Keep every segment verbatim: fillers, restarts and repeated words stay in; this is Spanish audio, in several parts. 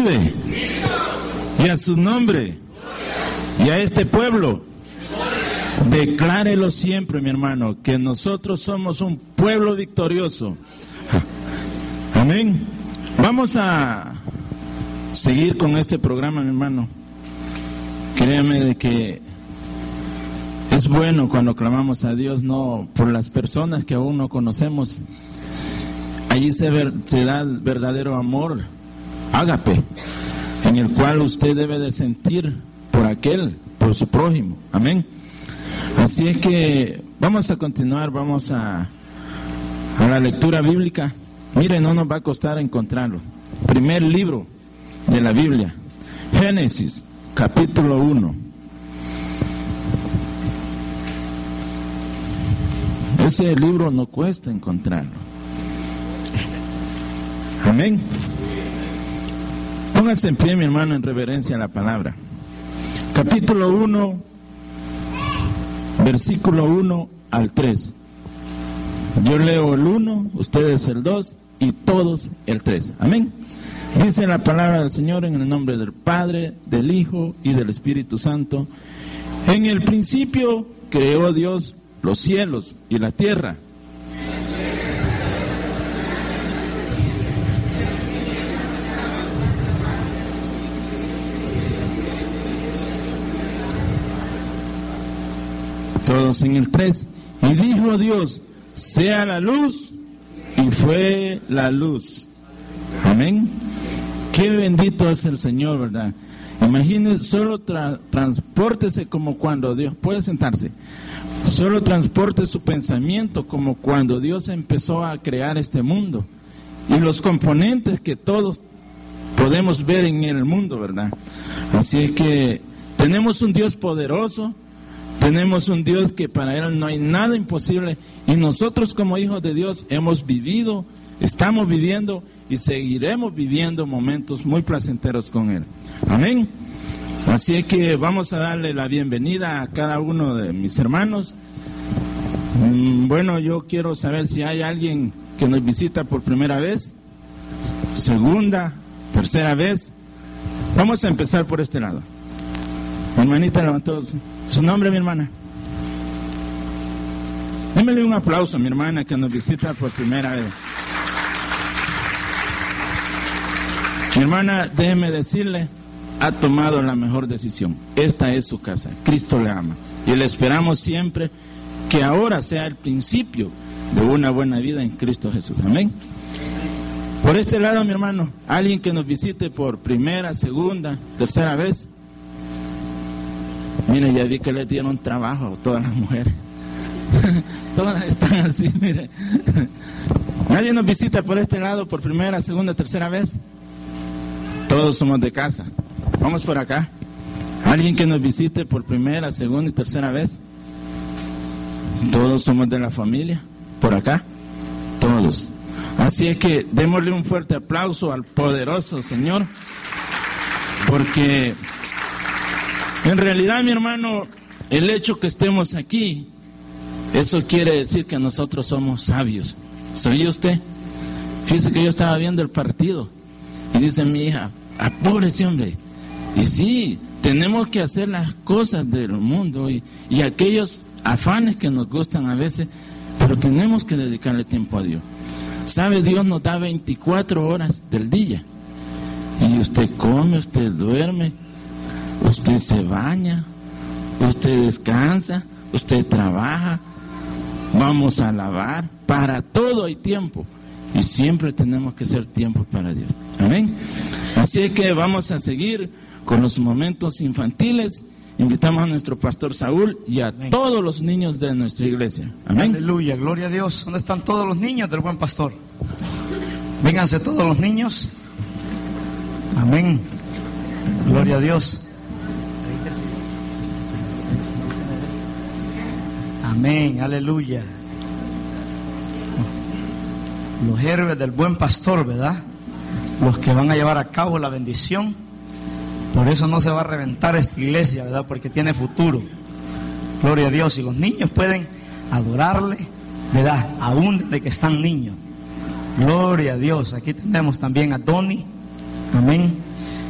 vive y a su nombre y a este pueblo. Declárelo siempre, mi hermano, que nosotros somos un pueblo victorioso. Amén. Vamos a seguir con este programa, mi hermano. Créame de que es bueno cuando clamamos a Dios, no por las personas que aún no conocemos. Allí se, ver, se da el verdadero amor, ágape, en el cual usted debe de sentir por aquel, por su prójimo. Amén. Así es que vamos a continuar, vamos a, a la lectura bíblica. Mire, no nos va a costar encontrarlo. Primer libro de la Biblia, Génesis, capítulo uno. Ese libro no cuesta encontrarlo. Amén. Póngase en pie, mi hermano, en reverencia a la palabra. Capítulo uno, versículo uno al tres. Yo leo el uno, ustedes el dos y todos el tres. Amén. Dice la palabra del Señor en el nombre del Padre, del Hijo y del Espíritu Santo. En el principio creó Dios los cielos y la tierra. Todos en el tres. Y dijo Dios, sea la luz, y fue la luz. Amén. Qué bendito es el Señor, ¿verdad? Imagínense, solo tra transpórtese como cuando Dios, puede sentarse, solo transporte su pensamiento como cuando Dios empezó a crear este mundo y los componentes que todos podemos ver en el mundo, ¿verdad? Así es que tenemos un Dios poderoso, tenemos un Dios que para Él no hay nada imposible, y nosotros como hijos de Dios hemos vivido, estamos viviendo y seguiremos viviendo momentos muy placenteros con Él. Amén. Así es que vamos a darle la bienvenida a cada uno de mis hermanos. Bueno, yo quiero saber si hay alguien que nos visita por primera vez, segunda, tercera vez. Vamos a empezar por este lado. Mi hermanita levantó su nombre, mi hermana. Démele un aplauso a mi hermana que nos visita por primera vez. Mi hermana, déjeme decirle, ha tomado la mejor decisión. Esta es su casa. Cristo le ama. Y le esperamos siempre que ahora sea el principio de una buena vida en Cristo Jesús. Amén. Por este lado, mi hermano, alguien que nos visite por primera, segunda, tercera vez. Mire, ya vi que le dieron trabajo a todas las mujeres. Todas están así, mire. Nadie nos visita por este lado por primera, segunda, tercera vez. Todos somos de casa. Vamos por acá. Alguien que nos visite por primera, segunda y tercera vez. Todos somos de la familia. Por acá. Todos. Así es que démosle un fuerte aplauso al poderoso Señor. Porque en realidad, mi hermano, el hecho que estemos aquí, eso quiere decir que nosotros somos sabios. ¿Soy usted? Fíjese que yo estaba viendo el partido y dice mi hija, apóbrese, hombre. Y sí, tenemos que hacer las cosas del mundo y, y aquellos afanes que nos gustan a veces, pero tenemos que dedicarle tiempo a Dios. ¿Sabe? Dios nos da veinticuatro horas del día. Y usted come, usted duerme, usted se baña, usted descansa, usted trabaja, vamos a lavar, para todo hay tiempo. Y siempre tenemos que hacer tiempo para Dios. Amén. Así es que vamos a seguir con los momentos infantiles. Invitamos a nuestro pastor Saúl y a Amén. Todos los niños de nuestra iglesia. Amén. Aleluya, gloria a Dios. ¿Dónde están todos los niños del buen pastor? Vénganse todos los niños. Amén. Gloria a Dios. Amén, aleluya. Los héroes del buen pastor, ¿verdad? Los que van a llevar a cabo la bendición. Por eso no se va a reventar esta iglesia, ¿verdad? Porque tiene futuro. Gloria a Dios. Y los niños pueden adorarle, ¿verdad? Aún desde que están niños. Gloria a Dios. Aquí tenemos también a Donny. Amén.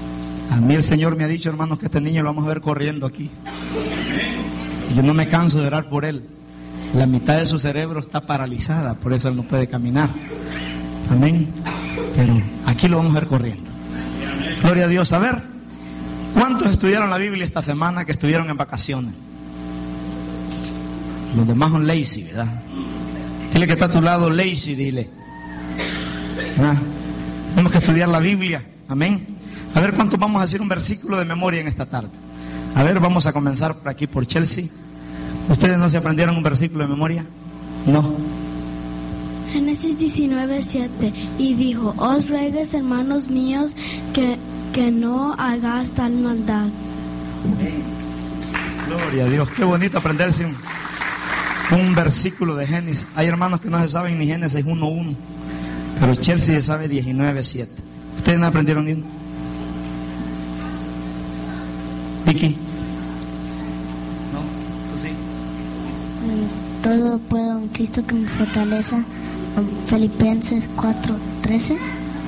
A mí el Señor me ha dicho, hermanos, que este niño lo vamos a ver corriendo aquí. Yo no me canso de orar por él. La mitad de su cerebro está paralizada, por eso él no puede caminar. Amén. Pero aquí lo vamos a ver corriendo. Gloria a Dios. A ver, ¿cuántos estudiaron la Biblia esta semana que estuvieron en vacaciones? Los demás son lazy, ¿verdad? Dile que está a tu lado, lazy, dile. ¿Ah? Tenemos que estudiar la Biblia. Amén. A ver, ¿cuántos vamos a decir un versículo de memoria en esta tarde? A ver, vamos a comenzar por aquí, por Chelsea. ¿Ustedes no se aprendieron un versículo de memoria? No. Génesis diecinueve, siete. Y dijo: os ruego, hermanos míos, que, que no hagáis tal maldad. Amén. Gloria a Dios. Qué bonito aprenderse un, un versículo de Génesis. Hay hermanos que no se saben ni Génesis uno uno, pero Chelsea se sabe diecinueve, siete. ¿Ustedes no aprendieron ni uno? Vicky. ¿No? ¿Tú sí? Todo puedo en Cristo que me fortaleza. Filipenses cuatro, trece.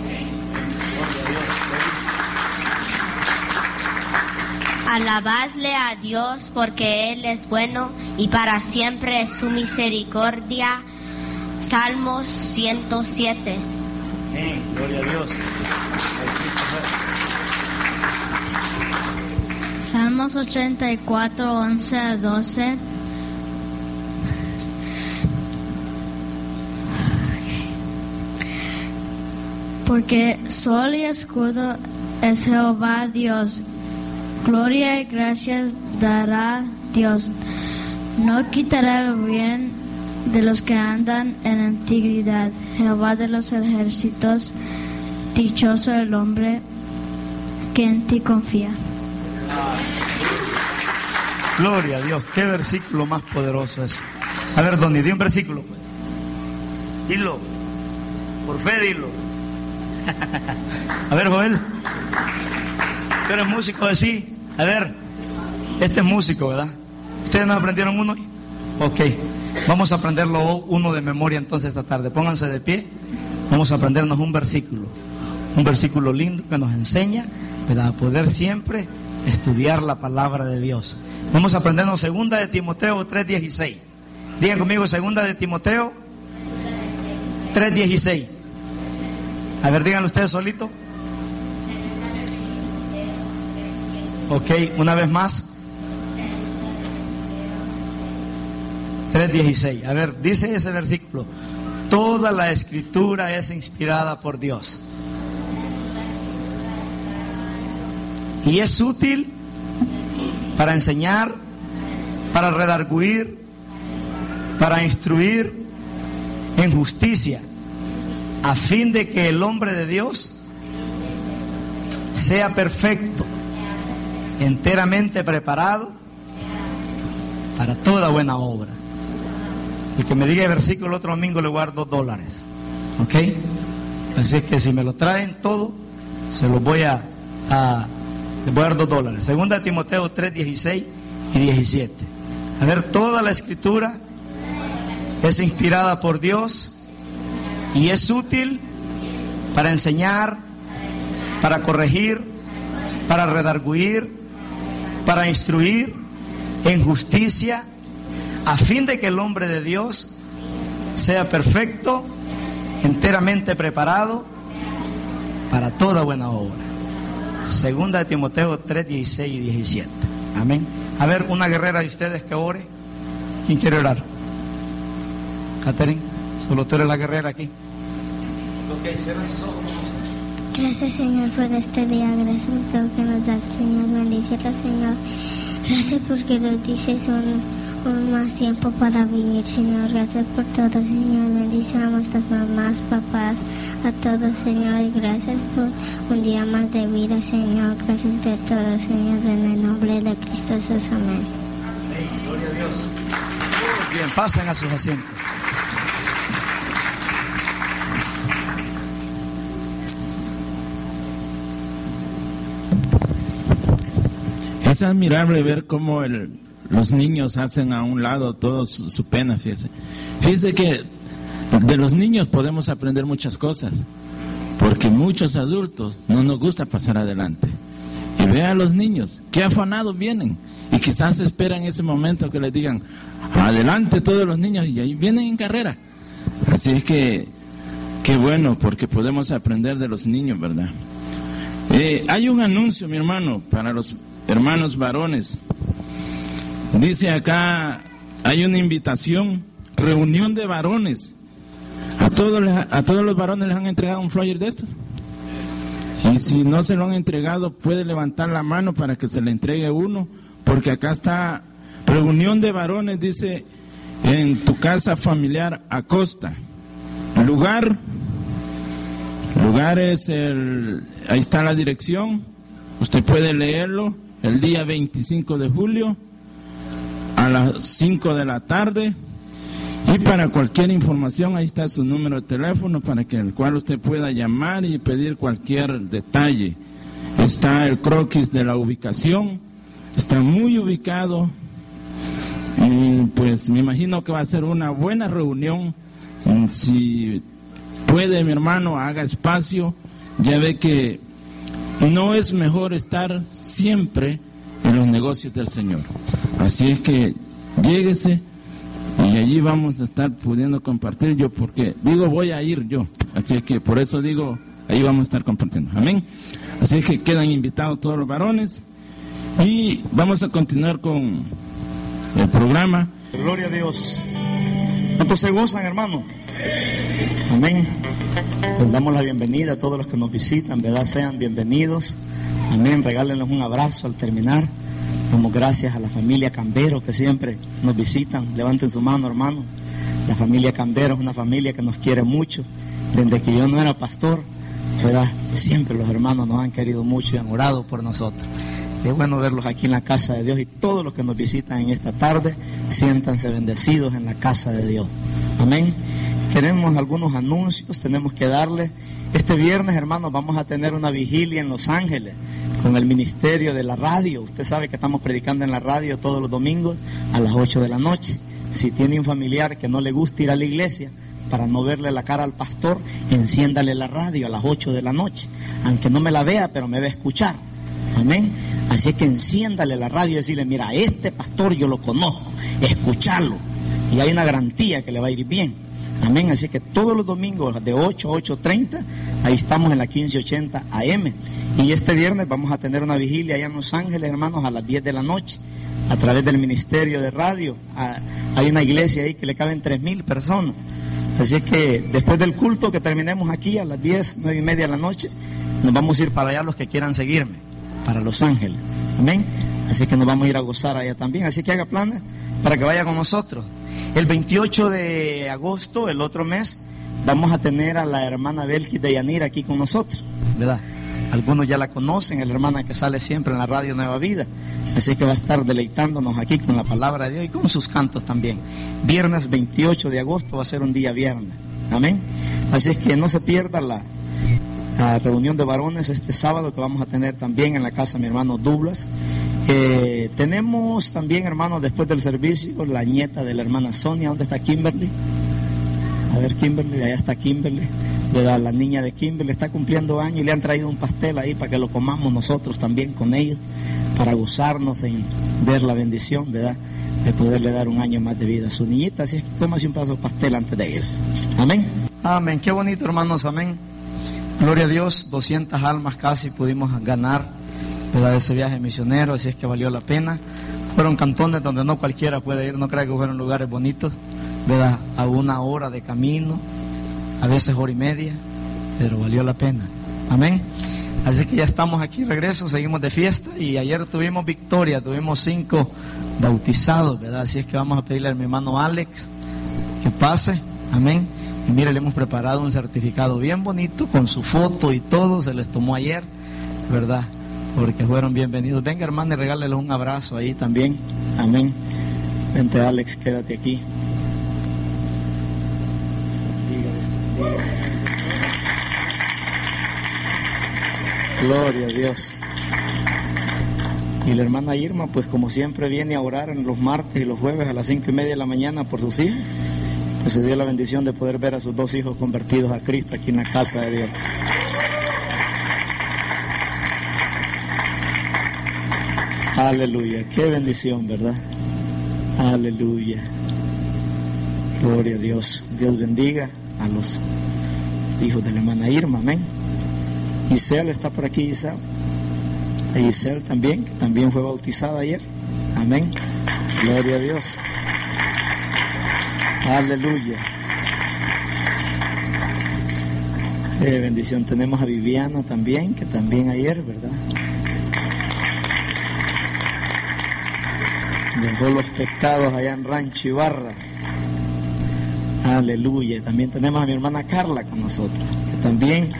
Alabadle a Dios porque Él es bueno y para siempre es su misericordia. Salmos ciento siete. Amén. Gloria a Dios. Salmos ochenta y cuatro, once a doce. Porque sol y escudo es Jehová Dios. Gloria y gracias dará Dios. No quitará el bien de los que andan en integridad. Jehová de los ejércitos, dichoso el hombre que en ti confía. Gloria a Dios. Qué versículo más poderoso es. A ver, Donny, di un versículo. Dilo. Por fe, dilo. A ver, Joel. ¿Tú eres músico de sí? A ver. Este es músico, ¿verdad? ¿Ustedes no aprendieron uno? Ok. Vamos a aprenderlo uno de memoria entonces esta tarde. Pónganse de pie. Vamos a aprendernos un versículo. Un versículo lindo que nos enseña, ¿verdad?, a poder siempre estudiar la palabra de Dios. Vamos a aprendernos segunda de Timoteo tres dieciséis. Digan conmigo, segunda de Timoteo tres dieciséis. A ver, díganlo ustedes solito. Ok, una vez más. tres dieciséis. A ver, dice ese versículo: toda la escritura es inspirada por Dios y es útil para enseñar, para redarguir, para instruir en justicia, a fin de que el hombre de Dios sea perfecto, enteramente preparado para toda buena obra. El que me diga el versículo el otro domingo le voy a dar dos dólares. ¿Ok? Así es que si me lo traen todo, se los voy a, a les voy a dar dos dólares. Segunda de Timoteo tres dieciséis y diecisiete. A ver, toda la escritura es inspirada por Dios y es útil para enseñar, para corregir, para redarguir, para instruir en justicia, a fin de que el hombre de Dios sea perfecto, enteramente preparado para toda buena obra. Segunda de Timoteo tres dieciséis y diecisiete. Amén. A ver, una guerrera de ustedes que ore. ¿Quién quiere orar? Catherine, solo tú eres la guerrera aquí. Ok, cierra sus ojos. Gracias, Señor, por este día. Gracias por todo que nos das, Señor. Bendícelo, Señor. Gracias porque nos dices un, un más tiempo para vivir, Señor. Gracias por todo, Señor. Bendice a nuestras mamás, papás, a todos, Señor. Y gracias por un día más de vida, Señor. Gracias de todo, Señor. En el nombre de Cristo Jesús. Amén. Amén. Gloria a Dios. Bien, pasen a sus asientos. Es admirable ver cómo el, los niños hacen a un lado toda su, su pena, fíjese. Fíjese que de los niños podemos aprender muchas cosas, porque muchos adultos no nos gusta pasar adelante. Y vea a los niños, qué afanados vienen. Y quizás esperan ese momento que les digan, adelante todos los niños, y ahí vienen en carrera. Así es que, qué bueno, porque podemos aprender de los niños, ¿verdad? Eh, hay un anuncio, mi hermano, para los hermanos varones. Dice acá, hay una invitación, reunión de varones. ¿A todos, les, a todos los varones les han entregado un flyer de estos? Y si no se lo han entregado, puede levantar la mano para que se le entregue uno, porque acá está, reunión de varones, dice, en tu casa familiar Acosta. Lugar, lugar es el, ahí está la dirección, usted puede leerlo, el día veinticinco de julio, a las cinco de la tarde. Y para cualquier información, ahí está su número de teléfono para que el cual usted pueda llamar y pedir cualquier detalle. Está el croquis de la ubicación, está muy ubicado, y pues me imagino que va a ser una buena reunión. Si puede, mi hermano, haga espacio. Ya ve que no es mejor estar siempre en los negocios del Señor. Así es que lléguese. Y allí vamos a estar pudiendo compartir yo, porque digo voy a ir yo, así es que por eso digo, ahí vamos a estar compartiendo, amén. Así es que quedan invitados todos los varones y vamos a continuar con el programa. Gloria a Dios. ¿Cuántos se gozan, hermano? Amén. Les damos la bienvenida a todos los que nos visitan, ¿verdad? Sean bienvenidos, amén. Regálenles un abrazo al terminar. Damos gracias a la familia Cambero que siempre nos visitan. Levanten su mano, hermano. La familia Cambero es una familia que nos quiere mucho. Desde que yo no era pastor, ¿verdad? Siempre los hermanos nos han querido mucho y han orado por nosotros. Es bueno verlos aquí en la casa de Dios, y todos los que nos visitan en esta tarde, siéntanse bendecidos en la casa de Dios. Amén. Queremos algunos anuncios, tenemos que darles. Este viernes, hermanos, vamos a tener una vigilia en Los Ángeles con el ministerio de la radio. Usted sabe que estamos predicando en la radio todos los domingos a las ocho de la noche. Si tiene un familiar que no le gusta ir a la iglesia, para no verle la cara al pastor, enciéndale la radio a las ocho de la noche. Aunque no me la vea, pero me va a escuchar. Amén. Así es que enciéndale la radio y decirle, mira, este pastor yo lo conozco, escucharlo. Y hay una garantía que le va a ir bien. Amén. Así que todos los domingos de ocho a ocho treinta, ahí estamos en la quince ochenta A M. Y este viernes vamos a tener una vigilia allá en Los Ángeles, hermanos, a las diez de la noche, a través del ministerio de radio. Hay una iglesia ahí que le caben tres mil personas. Así es que después del culto que terminemos aquí a las diez, nueve y media de la noche, nos vamos a ir para allá los que quieran seguirme, para Los Ángeles. Amén. Así que nos vamos a ir a gozar allá también. Así que haga planes para que vaya con nosotros. El veintiocho de agosto, el otro mes, vamos a tener a la hermana Belkis de Yanira aquí con nosotros, ¿verdad? Algunos ya la conocen, es la hermana que sale siempre en la radio Nueva Vida. Así que va a estar deleitándonos aquí con la palabra de Dios y con sus cantos también. Viernes veintiocho de agosto va a ser un día viernes. Amén. Así es que no se pierda la, la reunión de varones este sábado que vamos a tener también en la casa de mi hermano Douglas. Eh, tenemos también, hermanos, después del servicio, la nieta de la hermana Sonia. ¿Dónde está Kimberly? A ver, Kimberly, allá está Kimberly. La, la niña de Kimberly está cumpliendo años y le han traído un pastel ahí para que lo comamos nosotros también con ellos, para gozarnos en ver la bendición, ¿verdad?, de poderle dar un año más de vida a su niñita. Así es que cómase un pedazo de pastel antes de irse. Amén. Amén. Qué bonito, hermanos. Amén. Gloria a Dios. doscientas almas casi pudimos ganar, ¿verdad?, ese viaje misionero. Así es que valió la pena. Fueron cantones donde no cualquiera puede ir. No creo que fueron lugares bonitos, ¿verdad?, a una hora de camino, a veces hora y media, pero valió la pena. Amén. Así que ya estamos aquí, regreso, seguimos de fiesta, y ayer tuvimos victoria, tuvimos cinco bautizados, ¿verdad? Así es que vamos a pedirle a mi hermano Alex que pase. Amén. Y mire, le hemos preparado un certificado bien bonito con su foto y todo, se les tomó ayer, ¿verdad?, porque fueron bienvenidos. Venga, hermano, y regáleles un abrazo ahí también. Amén. Vente, Alex, quédate aquí. Gloria a Dios. Y la hermana Irma, pues como siempre, viene a orar en los martes y los jueves a las cinco y media de la mañana por sus hijos. Pues se dio la bendición de poder ver a sus dos hijos convertidos a Cristo aquí en la casa de Dios. Aleluya, qué bendición, ¿verdad? Aleluya. Gloria a Dios. Dios bendiga a los hijos de la hermana Irma, amén. Giselle está por aquí, Giselle. A Giselle también, que también fue bautizada ayer. Amén. Gloria a Dios. Aleluya. Qué bendición. Tenemos a Viviana también, que también ayer, ¿verdad? Dejó los pecados allá en Rancho Ibarra. Aleluya. También tenemos a mi hermana Carla con nosotros, que también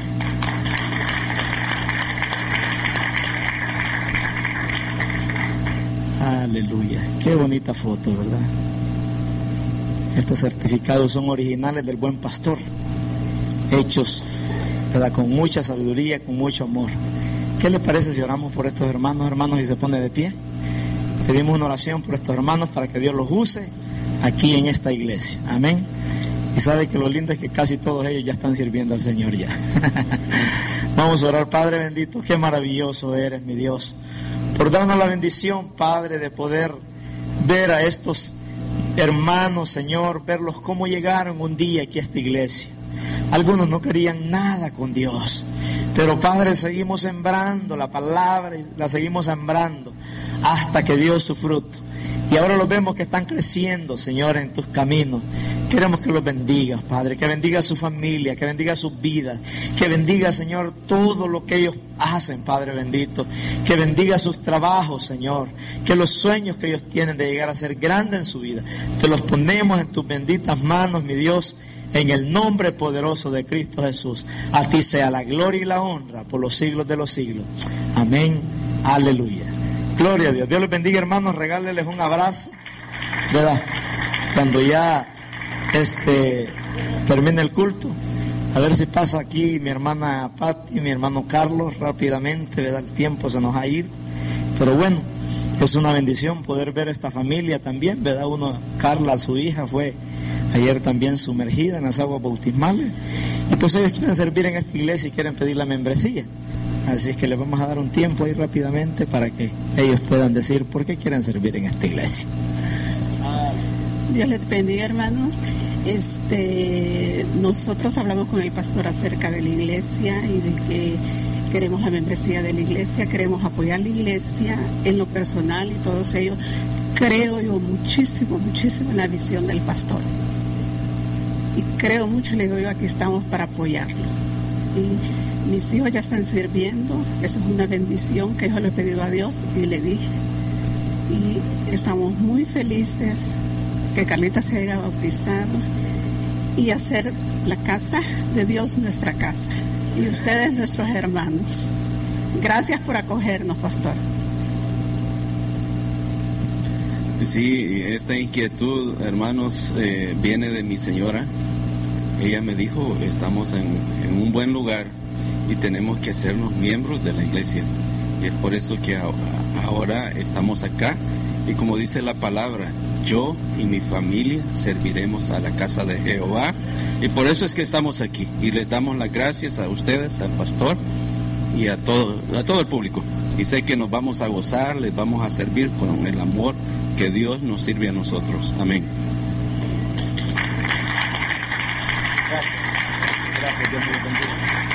aleluya. Qué bonita foto, ¿verdad? Estos certificados son originales del Buen Pastor, hechos, ¿verdad?, con mucha sabiduría, con mucho amor. ¿Qué les parece si oramos por estos hermanos, hermanos, y se pone de pie? Pedimos una oración por estos hermanos para que Dios los use aquí en esta iglesia. Amén. Y sabe que lo lindo es que casi todos ellos ya están sirviendo al Señor ya. Vamos a orar. Padre bendito, qué maravilloso eres, mi Dios, por darnos la bendición, Padre, de poder ver a estos hermanos, Señor, verlos cómo llegaron un día aquí a esta iglesia. Algunos no querían nada con Dios, pero Padre, seguimos sembrando la palabra y la seguimos sembrando hasta que dio su fruto. Y ahora los vemos que están creciendo, Señor, en tus caminos. Queremos que los bendigas, Padre, que bendiga a su familia, que bendiga sus vidas, que bendiga, Señor, todo lo que ellos hacen, Padre bendito, que bendiga sus trabajos, Señor, que los sueños que ellos tienen de llegar a ser grandes en su vida, te los ponemos en tus benditas manos, mi Dios, en el nombre poderoso de Cristo Jesús. A ti sea la gloria y la honra por los siglos de los siglos. Amén. Aleluya. Gloria a Dios. Dios les bendiga, hermanos. Regáleles un abrazo, ¿verdad? Cuando ya este termine el culto, a ver si pasa aquí mi hermana Patti, mi hermano Carlos, rápidamente, ¿verdad? El tiempo se nos ha ido, pero bueno, es una bendición poder ver esta familia también, ¿verdad? Uno, Carla, su hija, fue ayer también sumergida en las aguas bautismales, y pues ellos quieren servir en esta iglesia y quieren pedir la membresía. Así es que les vamos a dar un tiempo ahí rápidamente para que ellos puedan decir por qué quieren servir en esta iglesia. Dios les bendiga, hermanos. Este, nosotros hablamos con el pastor acerca de la iglesia y de que queremos la membresía de la iglesia, queremos apoyar la iglesia en lo personal y todos ellos. Creo yo muchísimo, muchísimo en la visión del pastor. Y creo mucho, le digo yo, aquí estamos para apoyarlo. Y mis hijos ya están sirviendo, eso es una bendición que yo le he pedido a Dios y le dije. Y estamos muy felices que Carlita se haya bautizado y hacer la casa de Dios nuestra casa. Y ustedes nuestros hermanos. Gracias por acogernos, pastor. Sí, esta inquietud, hermanos, eh, viene de mi señora. Ella me dijo, estamos en, en un buen lugar y tenemos que hacernos miembros de la iglesia. Y es por eso que ahora estamos acá. Y como dice la palabra, yo y mi familia serviremos a la casa de Jehová. Y por eso es que estamos aquí. Y les damos las gracias a ustedes, al pastor y a todo, a todo el público. Y sé que nos vamos a gozar, les vamos a servir con el amor que Dios nos sirve a nosotros. Amén. Gracias. Gracias, Dios me lo bendiga.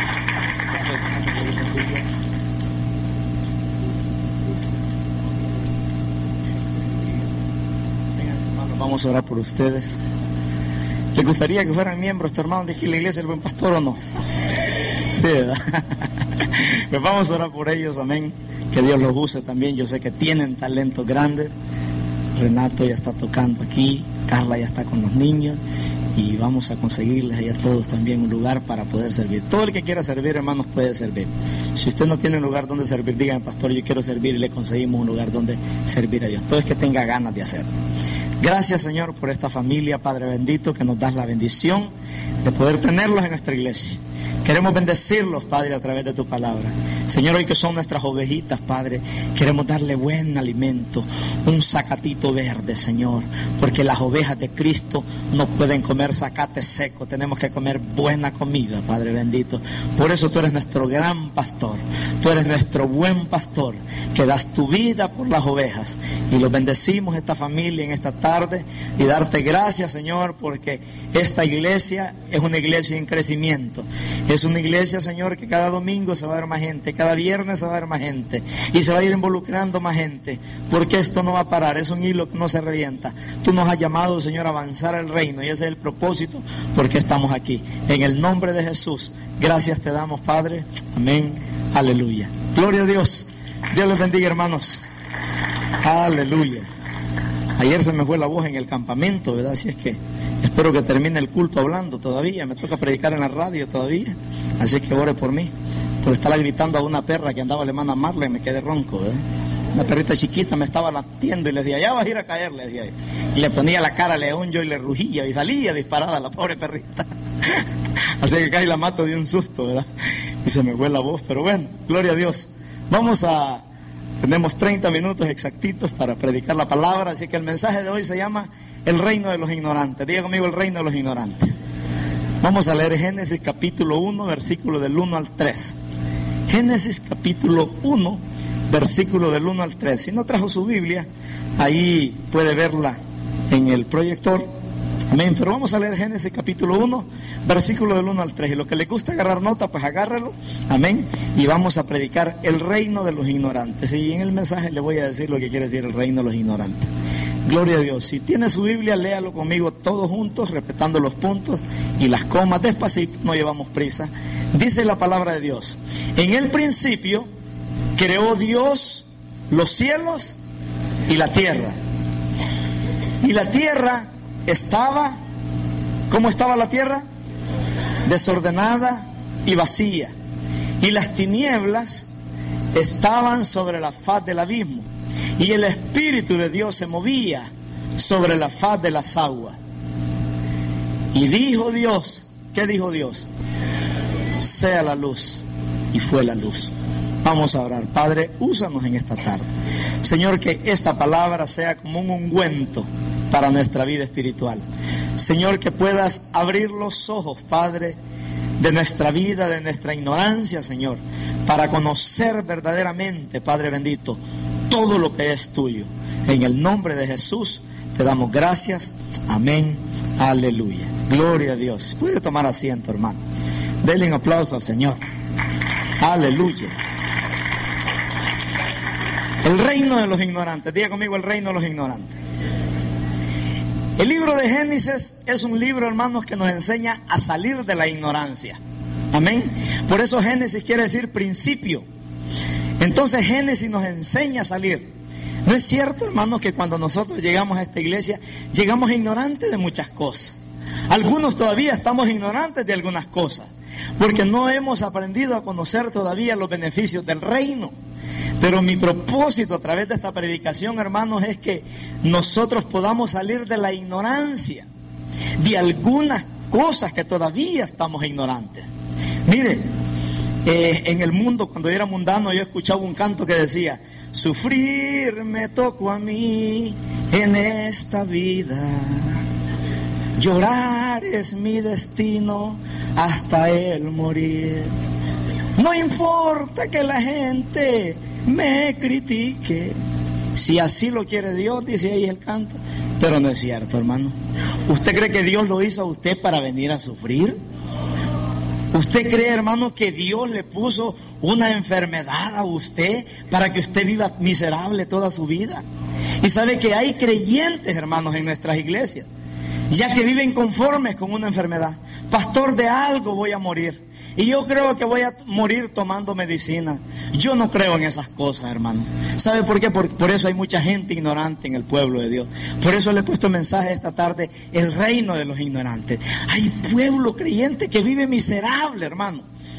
Vamos a orar por ustedes. ¿Les gustaría que fueran miembros, estos hermanos de aquí en la iglesia del Buen Pastor o no? Sí, ¿verdad? Pues vamos a orar por ellos, amén. Que Dios los use también. Yo sé que tienen talentos grandes. Renato ya está tocando aquí, Carla ya está con los niños. Y vamos a conseguirles ahí a todos también un lugar para poder servir. Todo el que quiera servir, hermanos, puede servir. Si usted no tiene un lugar donde servir, dígame, pastor, yo quiero servir, y le conseguimos un lugar donde servir a Dios. Todo es que tenga ganas de hacerlo. Gracias, Señor, por esta familia, Padre bendito, que nos das la bendición de poder tenerlos en nuestra iglesia. Queremos bendecirlos, Padre, a través de tu palabra. Señor, hoy que son nuestras ovejitas, Padre, queremos darle buen alimento, un zacatito verde, Señor, porque las ovejas de Cristo no pueden comer zacate seco, tenemos que comer buena comida, Padre bendito. Por eso tú eres nuestro gran pastor, tú eres nuestro buen pastor, que das tu vida por las ovejas. Y los bendecimos esta familia en esta tarde y darte gracias, Señor, porque esta iglesia es una iglesia en crecimiento. Es una iglesia, Señor, que cada domingo se va a ver más gente, cada viernes se va a ver más gente y se va a ir involucrando más gente, porque esto no va a parar, es un hilo que no se revienta. Tú nos has llamado, Señor, a avanzar el reino y ese es el propósito porque estamos aquí. En el nombre de Jesús, gracias te damos, Padre. Amén. Aleluya. Gloria a Dios. Dios les bendiga, hermanos. Aleluya. Ayer se me fue la voz en el campamento, ¿verdad? Así es que espero que termine el culto hablando todavía. Me toca predicar en la radio todavía. Así es que ore por mí. Por estar gritando a una perra que andaba, la hermana Marley, me quedé ronco, ¿verdad? Una perrita chiquita me estaba latiendo y le decía, ya vas a ir a caer, le decía. Y le ponía la cara a león yo y le rugía y salía disparada la pobre perrita. Así que casi la mato de un susto, ¿verdad? Y se me fue la voz, pero bueno, gloria a Dios. Vamos a... Tenemos treinta minutos exactitos para predicar la palabra, así que el mensaje de hoy se llama el reino de los ignorantes. Diga conmigo, el reino de los ignorantes. Vamos a leer Génesis capítulo uno, versículo del uno al tres. Génesis capítulo uno, versículo del uno al tres. Si no trajo su Biblia, ahí puede verla en el proyector. Amén, pero vamos a leer Génesis capítulo uno, versículo del uno al tres. Y lo que le gusta agarrar nota, pues agárrelo. Amén. Y vamos a predicar el reino de los ignorantes. Y en el mensaje le voy a decir lo que quiere decir el reino de los ignorantes. Gloria a Dios. Si tiene su Biblia, léalo conmigo todos juntos, respetando los puntos y las comas, despacito, no llevamos prisa. Dice la palabra de Dios: en el principio creó Dios los cielos y la tierra. Y la tierra estaba, ¿cómo estaba la tierra? Desordenada y vacía. Y las tinieblas estaban sobre la faz del abismo. Y el Espíritu de Dios se movía sobre la faz de las aguas. Y dijo Dios, ¿qué dijo Dios? Sea la luz. Y fue la luz. Vamos a orar. Padre, úsanos en esta tarde. Señor, que esta palabra sea como un ungüento para nuestra vida espiritual. Señor, que puedas abrir los ojos, Padre, de nuestra vida, de nuestra ignorancia, Señor, para conocer verdaderamente, Padre bendito, todo lo que es tuyo. En el nombre de Jesús te damos gracias. Amén. Aleluya. Gloria a Dios. Puede tomar asiento, hermano. Denle un aplauso al Señor. Aleluya. El reino de los ignorantes. Diga conmigo, el reino de los ignorantes. El libro de Génesis es un libro, hermanos, que nos enseña a salir de la ignorancia. Amén. Por eso Génesis quiere decir principio. Entonces Génesis nos enseña a salir. ¿No es cierto, hermanos, que cuando nosotros llegamos a esta iglesia, llegamos ignorantes de muchas cosas? Algunos todavía estamos ignorantes de algunas cosas, porque no hemos aprendido a conocer todavía los beneficios del reino. Pero mi propósito a través de esta predicación, hermanos, es que nosotros podamos salir de la ignorancia, de algunas cosas que todavía estamos ignorantes. Mire, eh, en el mundo, cuando yo era mundano, yo escuchaba un canto que decía: sufrir me tocó a mí en esta vida, llorar es mi destino hasta el morir. No importa que la gente me critique, si así lo quiere Dios, dice ahí el canto. Pero no es cierto, hermano. ¿Usted cree que Dios lo hizo a usted para venir a sufrir? ¿Usted cree, hermano, que Dios le puso una enfermedad a usted para que usted viva miserable toda su vida? Y sabe que hay creyentes, hermanos, en nuestras iglesias, ya que viven conformes con una enfermedad. Pastor, de algo voy a morir. Y yo creo que voy a morir tomando medicina. Yo no creo en esas cosas, hermano. ¿Sabe por qué? Por, por eso hay mucha gente ignorante en el pueblo de Dios. Por eso le he puesto mensaje esta tarde: el reino de los ignorantes. Hay pueblo creyente que vive miserable, hermano.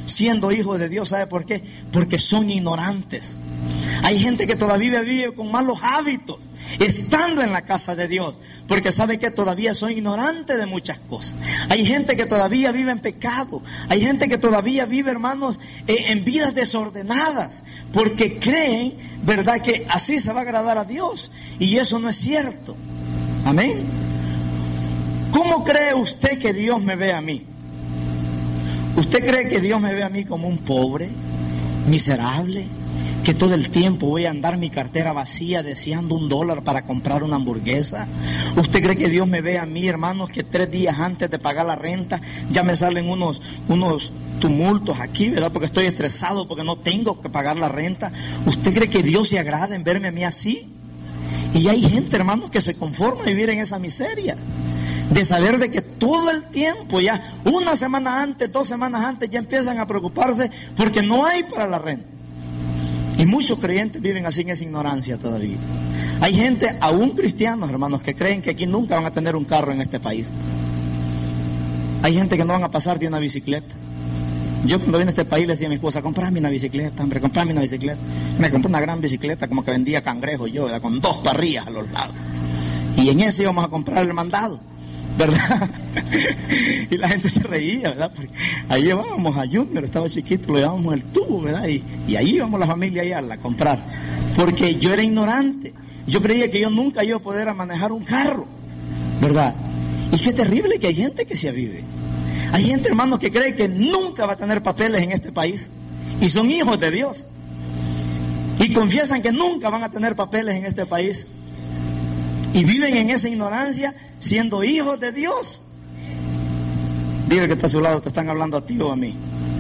siendo hijos de Dios. ¿Sabe por qué? Porque son ignorantes. Hay gente que todavía vive con malos hábitos, estando en la casa de Dios, porque sabe que todavía son ignorantes de muchas cosas. Hay gente que todavía vive en pecado. Hay gente que todavía vive, hermanos, eh, en vidas desordenadas, porque creen, verdad, que así se va a agradar a Dios, y eso no es cierto. Amén. ¿Cómo cree usted que Dios me ve a mí? ¿Usted cree que Dios me ve a mí como un pobre, miserable, que todo el tiempo voy a andar mi cartera vacía deseando un dólar para comprar una hamburguesa? ¿Usted cree que Dios me ve a mí, hermanos, que tres días antes de pagar la renta ya me salen unos, unos tumultos aquí, ¿verdad? Porque estoy estresado, porque no tengo que pagar la renta. ¿Usted cree que Dios se agrada en verme a mí así? Y hay gente, hermanos, que se conforma a vivir en esa miseria, de saber de que todo el tiempo, ya una semana antes, dos semanas antes, ya empiezan a preocuparse porque no hay para la renta. Y muchos creyentes viven así en esa ignorancia todavía. Hay gente, aún cristianos, hermanos, que creen que aquí nunca van a tener un carro en este país. Hay gente que no van a pasar de una bicicleta. Yo cuando vine a este país le decía a mi esposa, comprame una bicicleta, hombre, comprame una bicicleta. Me compré una gran bicicleta, como que vendía cangrejos yo, ¿verdad? Con dos parrillas a los lados. Y en ese íbamos a comprar el mandado, ¿verdad? Y la gente se reía, ¿verdad? Porque ahí llevábamos a Junior, estaba chiquito, lo llevábamos el tubo, ¿verdad? Y, y ahí íbamos la familia allá a comprar. Porque yo era ignorante. Yo creía que yo nunca iba a poder manejar un carro, ¿verdad? Y qué terrible que hay gente que se avive. Hay gente, hermanos, que cree que nunca va a tener papeles en este país. Y son hijos de Dios. Y confiesan que nunca van a tener papeles en este país. Y viven en esa ignorancia siendo hijos de Dios. Dile que está a su lado, te están hablando a ti o a mí.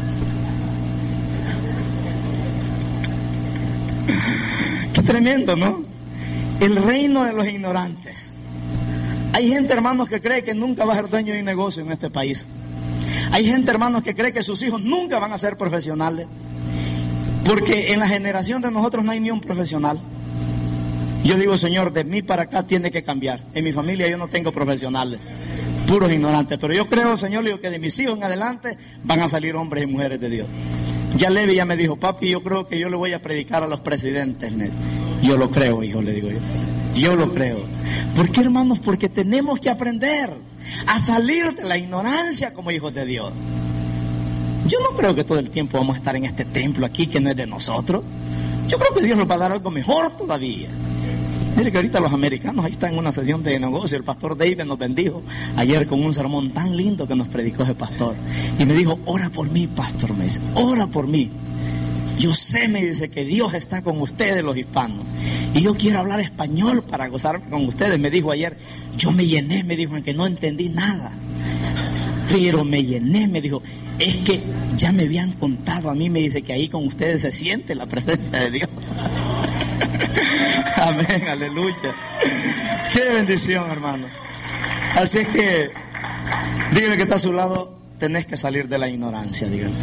Qué tremendo, ¿no? El reino de los ignorantes. Hay gente, hermanos, que cree que nunca va a ser dueño de un negocio en este país. Hay gente, hermanos, que cree que sus hijos nunca van a ser profesionales. Porque en la generación de nosotros no hay ni un profesional. Yo digo, Señor, de mí para acá tiene que cambiar. En mi familia yo no tengo profesionales, puros ignorantes. Pero yo creo, Señor, digo, que de mis hijos en adelante van a salir hombres y mujeres de Dios. Ya Levi ya me dijo, papi, yo creo que yo le voy a predicar a los presidentes. Yo lo creo, hijo, le digo yo. Yo lo creo. ¿Por qué, hermanos? Porque tenemos que aprender a salir de la ignorancia como hijos de Dios. Yo no creo que todo el tiempo vamos a estar en este templo aquí que no es de nosotros. Yo creo que Dios nos va a dar algo mejor todavía. Mire que ahorita los americanos ahí están en una sesión de negocio. El pastor David nos bendijo ayer con un sermón tan lindo que nos predicó ese pastor. Y me dijo, ora por mí, pastor, me dice, ora por mí. Yo sé, me dice, que Dios está con ustedes los hispanos. Y yo quiero hablar español para gozarme con ustedes. Me dijo ayer, yo me llené, me dijo, en que no entendí nada. Pero me llené, me dijo, es que ya me habían contado a mí, me dice, que ahí con ustedes se siente la presencia de Dios. Amén, aleluya. Qué bendición, hermano. Así es que, dígale que está a su lado, tenés que salir de la ignorancia, dígale.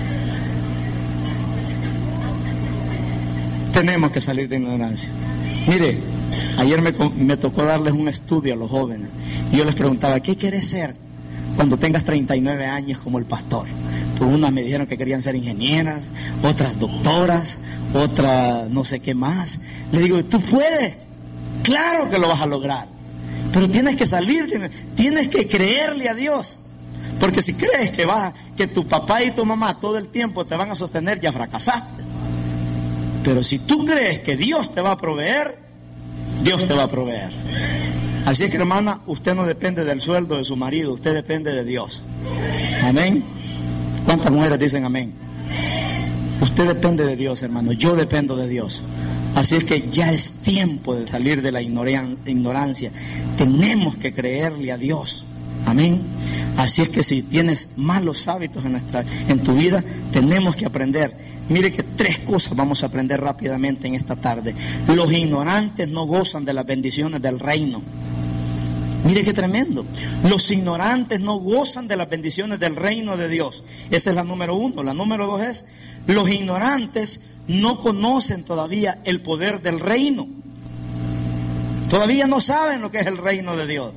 Tenemos que salir de ignorancia. Mire, ayer me, me tocó darles un estudio a los jóvenes. Y yo les preguntaba, ¿qué quieres ser cuando tengas treinta y nueve años como el pastor? Pues unas me dijeron que querían ser ingenieras, otras doctoras, otras no sé qué más. Le digo, tú puedes, claro que lo vas a lograr, pero tienes que salir, tienes que creerle a Dios. Porque si crees que vas, que tu papá y tu mamá todo el tiempo te van a sostener, ya fracasaste. Pero si tú crees que Dios te va a proveer, Dios te va a proveer. Así es que, hermana, usted no depende del sueldo de su marido, usted depende de Dios. Amén. ¿Cuántas mujeres dicen amén? Usted depende de Dios, hermano. Yo dependo de Dios. Así es que ya es tiempo de salir de la ignorancia. Tenemos que creerle a Dios. Amén. Así es que si tienes malos hábitos en, nuestra, en tu vida, tenemos que aprender. Mire que tres cosas vamos a aprender rápidamente en esta tarde. Los ignorantes no gozan de las bendiciones del reino. Mire qué tremendo. Los ignorantes no gozan de las bendiciones del reino de Dios. Esa es la número uno. La número dos es, los ignorantes no conocen todavía el poder del reino. Todavía no saben lo que es el reino de Dios.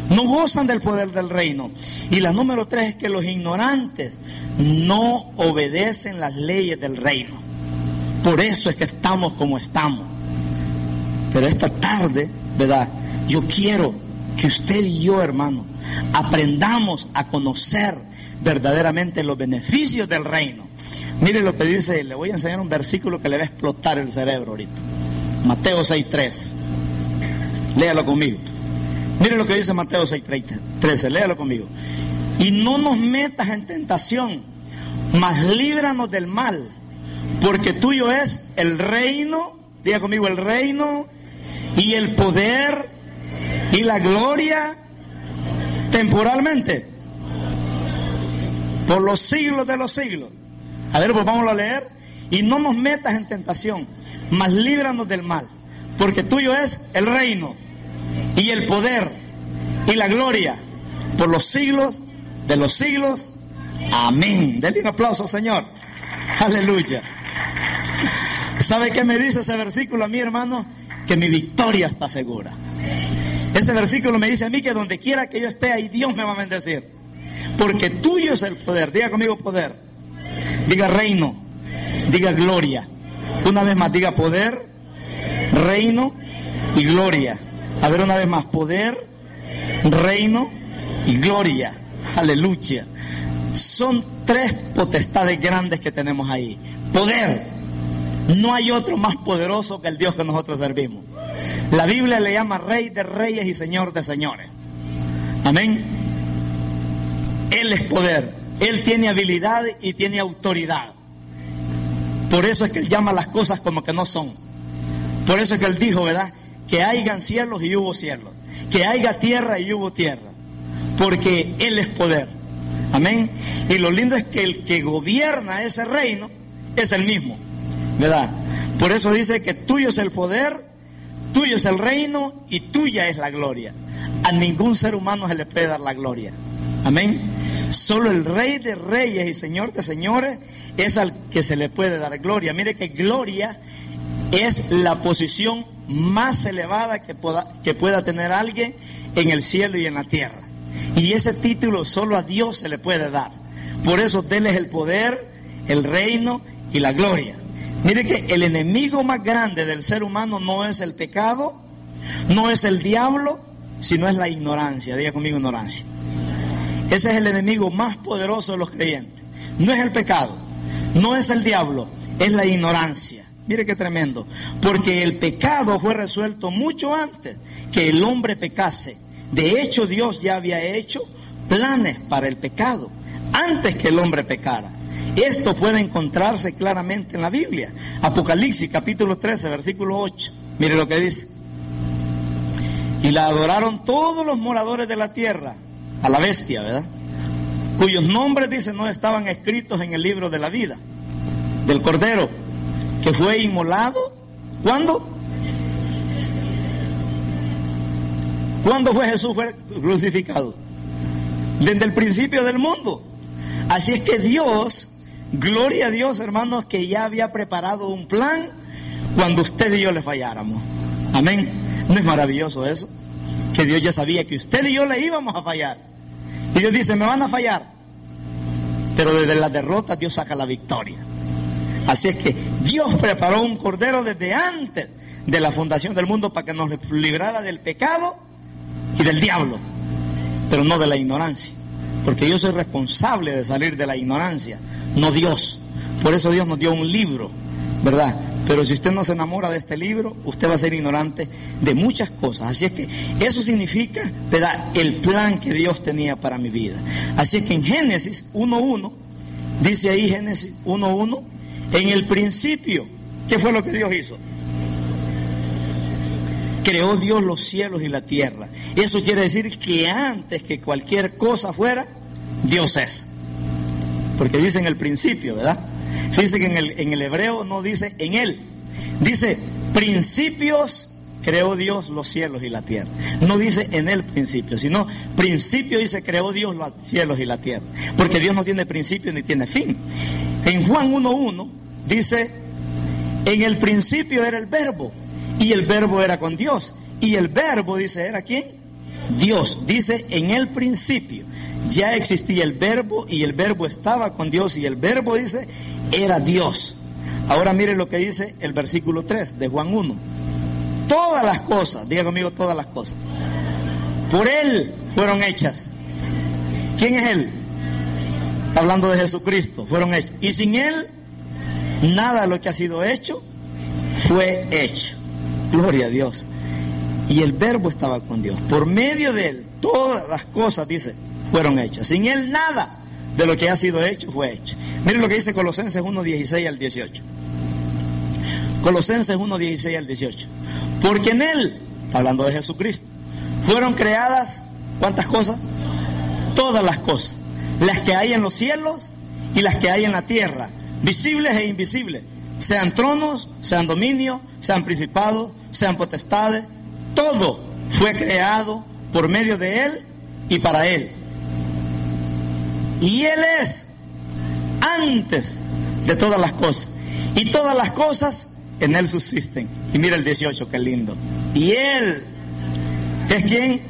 no gozan del poder del reino. Y la número tres es que los ignorantes no obedecen las leyes del reino. Por eso es que estamos como estamos. Pero esta tarde, ¿verdad?, yo quiero que usted y yo, hermano, aprendamos a conocer verdaderamente los beneficios del reino. Mire lo que dice, le voy a enseñar un versículo que le va a explotar el cerebro ahorita. Mateo seis trece. Léalo conmigo. Mire lo que dice Mateo seis trece, léalo conmigo. Y no nos metas en tentación, mas líbranos del mal, porque tuyo es el reino, diga conmigo, el reino y el poder y la gloria temporalmente, por los siglos de los siglos. A ver, pues vamos a leer. Y no nos metas en tentación, mas líbranos del mal, porque tuyo es el reino y el poder y la gloria por los siglos de los siglos. Amén. Denle un aplauso, Señor. Aleluya. ¿Sabe qué me dice ese versículo a mí, hermano? Que mi victoria está segura. Ese versículo me dice a mí que donde quiera que yo esté, ahí Dios me va a bendecir. Porque tuyo es el poder. Diga conmigo poder. Diga reino. Diga gloria. Una vez más, diga poder, reino y gloria. A ver, una vez más, poder, reino y gloria. Aleluya. Son tres potestades grandes que tenemos ahí. Poder. No hay otro más poderoso que el Dios que nosotros servimos. La Biblia le llama Rey de Reyes y Señor de Señores. Amén. Él es poder. Él tiene habilidad y tiene autoridad. Por eso es que Él llama las cosas como que no son. Por eso es que Él dijo, ¿verdad?, que hayan cielos y hubo cielos, que haya tierra y hubo tierra, porque Él es poder. Amén. Y lo lindo es que el que gobierna ese reino es el mismo, ¿verdad? Por eso dice que tuyo es el poder, tuyo es el reino y tuya es la gloria. A ningún ser humano se le puede dar la gloria. Amén. Solo el Rey de Reyes y Señor de Señores es al que se le puede dar gloria. Mire que gloria es la posición más elevada que pueda, que pueda tener alguien en el cielo y en la tierra. Y ese título solo a Dios se le puede dar. Por eso déles el poder, el reino y la gloria. Mire que el enemigo más grande del ser humano no es el pecado, no es el diablo, sino es la ignorancia. Diga conmigo, ignorancia. Ese es el enemigo más poderoso de los creyentes. No es el pecado, no es el diablo, es la ignorancia. Mire qué tremendo. Porque el pecado fue resuelto mucho antes que el hombre pecase. De hecho, Dios ya había hecho planes para el pecado antes que el hombre pecara. Esto puede encontrarse claramente en la Biblia. Apocalipsis capítulo trece, versículo ocho. Mire lo que dice. Y la adoraron todos los moradores de la tierra, a la bestia, ¿verdad?, cuyos nombres, dice, no estaban escritos en el libro de la vida del Cordero, que fue inmolado. ¿Cuándo? ¿Cuándo fue Jesús fue crucificado? Desde el principio del mundo. Así es que Dios, gloria a Dios, hermanos, que ya había preparado un plan cuando usted y yo le falláramos. Amén. ¿No es maravilloso eso? Que Dios ya sabía que usted y yo le íbamos a fallar. Y Dios dice, me van a fallar. Pero desde la derrota Dios saca la victoria. Así es que Dios preparó un cordero desde antes de la fundación del mundo para que nos librara del pecado y del diablo, pero no de la ignorancia. Porque yo soy responsable de salir de la ignorancia, no Dios. Por eso Dios nos dio un libro, ¿verdad? Pero si usted no se enamora de este libro, usted va a ser ignorante de muchas cosas. Así es que eso significa, ¿verdad?, el plan que Dios tenía para mi vida. Así es que en Génesis uno uno, dice ahí Génesis uno uno, en el principio, ¿qué fue lo que Dios hizo? Creó Dios los cielos y la tierra. Eso quiere decir que antes que cualquier cosa fuera, Dios es. Porque dice en el principio, ¿verdad? Dice que en el, en el hebreo no dice en él, dice principios creó Dios los cielos y la tierra. No dice en el principio, sino principio dice creó Dios los cielos y la tierra. Porque Dios no tiene principio ni tiene fin. En Juan uno uno dice, en el principio era el verbo y el verbo era con Dios. Y el verbo, dice, ¿era quién? Dios. Dice, en el principio ya existía el verbo y el verbo estaba con Dios y el verbo, dice, era Dios. Ahora mire lo que dice el versículo tres de Juan uno. Todas las cosas, diga conmigo, todas las cosas, por Él fueron hechas. ¿Quién es Él? Está hablando de Jesucristo, fueron hechas. Y sin Él, nada de lo que ha sido hecho fue hecho. Gloria a Dios. Y el verbo estaba con Dios. Por medio de Él, todas las cosas, dice, fueron hechas. Sin Él, nada de lo que ha sido hecho fue hecho. Miren lo que dice Colosenses uno, dieciséis al dieciocho. Colosenses uno, dieciséis al dieciocho. Porque en Él, está hablando de Jesucristo, fueron creadas, ¿cuántas cosas? Todas las cosas. Las que hay en los cielos y las que hay en la tierra, visibles e invisibles. Sean tronos, sean dominios, sean principados, sean potestades. Todo fue creado por medio de Él y para Él. Y Él es antes de todas las cosas. Y todas las cosas en Él subsisten. Y mira el dieciocho, qué lindo. Y Él es ¿quién?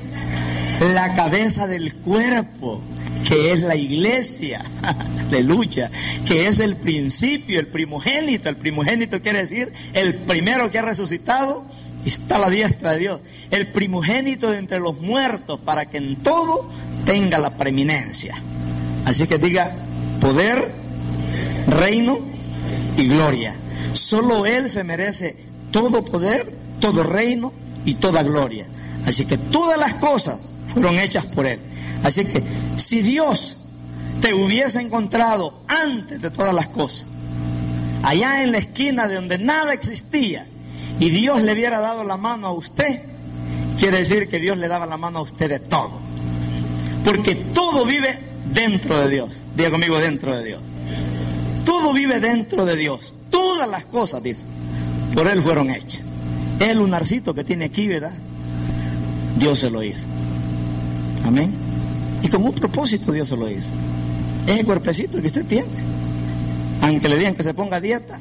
La cabeza del cuerpo, que es la iglesia. Aleluya. Que es el principio, el primogénito. El primogénito quiere decir el primero que ha resucitado y está a la diestra de Dios. El primogénito de entre los muertos, para que en todo tenga la preeminencia. Así que diga poder, reino y gloria. Solo Él se merece todo poder, todo reino y toda gloria. Así que todas las cosas fueron hechas por Él. Así que si Dios te hubiese encontrado antes de todas las cosas, allá en la esquina de donde nada existía, y Dios le hubiera dado la mano a usted, quiere decir que Dios le daba la mano a usted de todo. Porque todo vive dentro de Dios. Diga conmigo, dentro de Dios. Todo vive dentro de Dios. Todas las cosas, dice, por Él fueron hechas. Es el lunarcito que tiene aquí, ¿verdad? Dios se lo hizo. Amén. Y con un propósito Dios se lo hizo. Es el cuerpecito que usted tiene. Aunque le digan que se ponga a dieta,